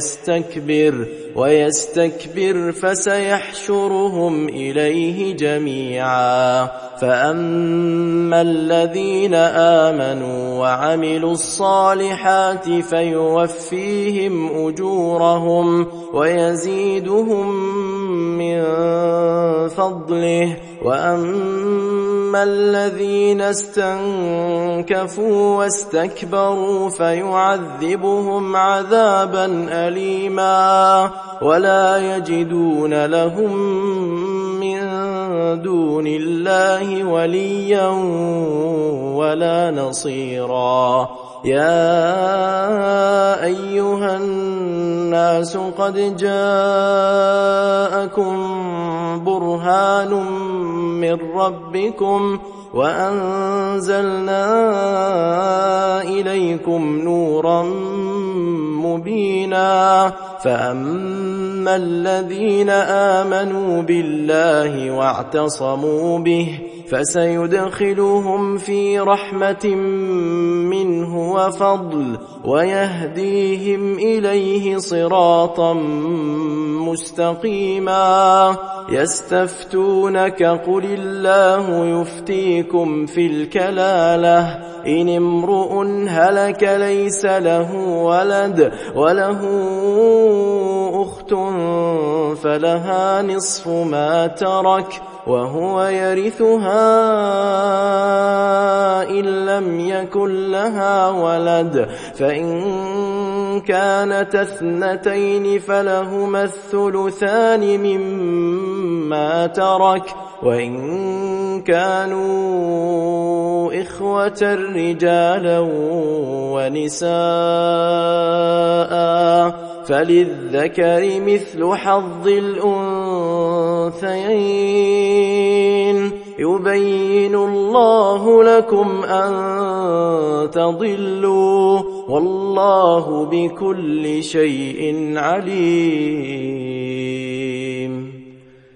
ويستكبر فسيحشرهم إليه جميعا. فأما الذين آمنوا وعملوا الصالحات فيوفيهم أجورهم ويزيدهم من فضله وأما الذين استنكفوا واستكبروا فيعذبهم عذابا أليما ولا يجدون لهم من دون الله وليا ولا نصيرا. يا أيها الناس قد جاءكم برهان من ربكم وأنزلنا إليكم نورا مبينا. فأما الذين آمنوا بالله واعتصموا به فسيدخلهم في رحمة منه وفضل ويهديهم إليه صراطا مستقيما. يستفتونك قل الله يفتيكم في الكلالة إن امرؤ هلك ليس له ولد وله أخت فلها نصف ما ترك وهو يرثها إن لم يكن لها ولد فإن كانت اثنتين فلهما الثلثان مما ترك وإن كانوا إخوة رجالا ونساء فللذكر مثل حظ الأنثيين يبين الله لكم أن تضلوا والله بكل شيء عليم.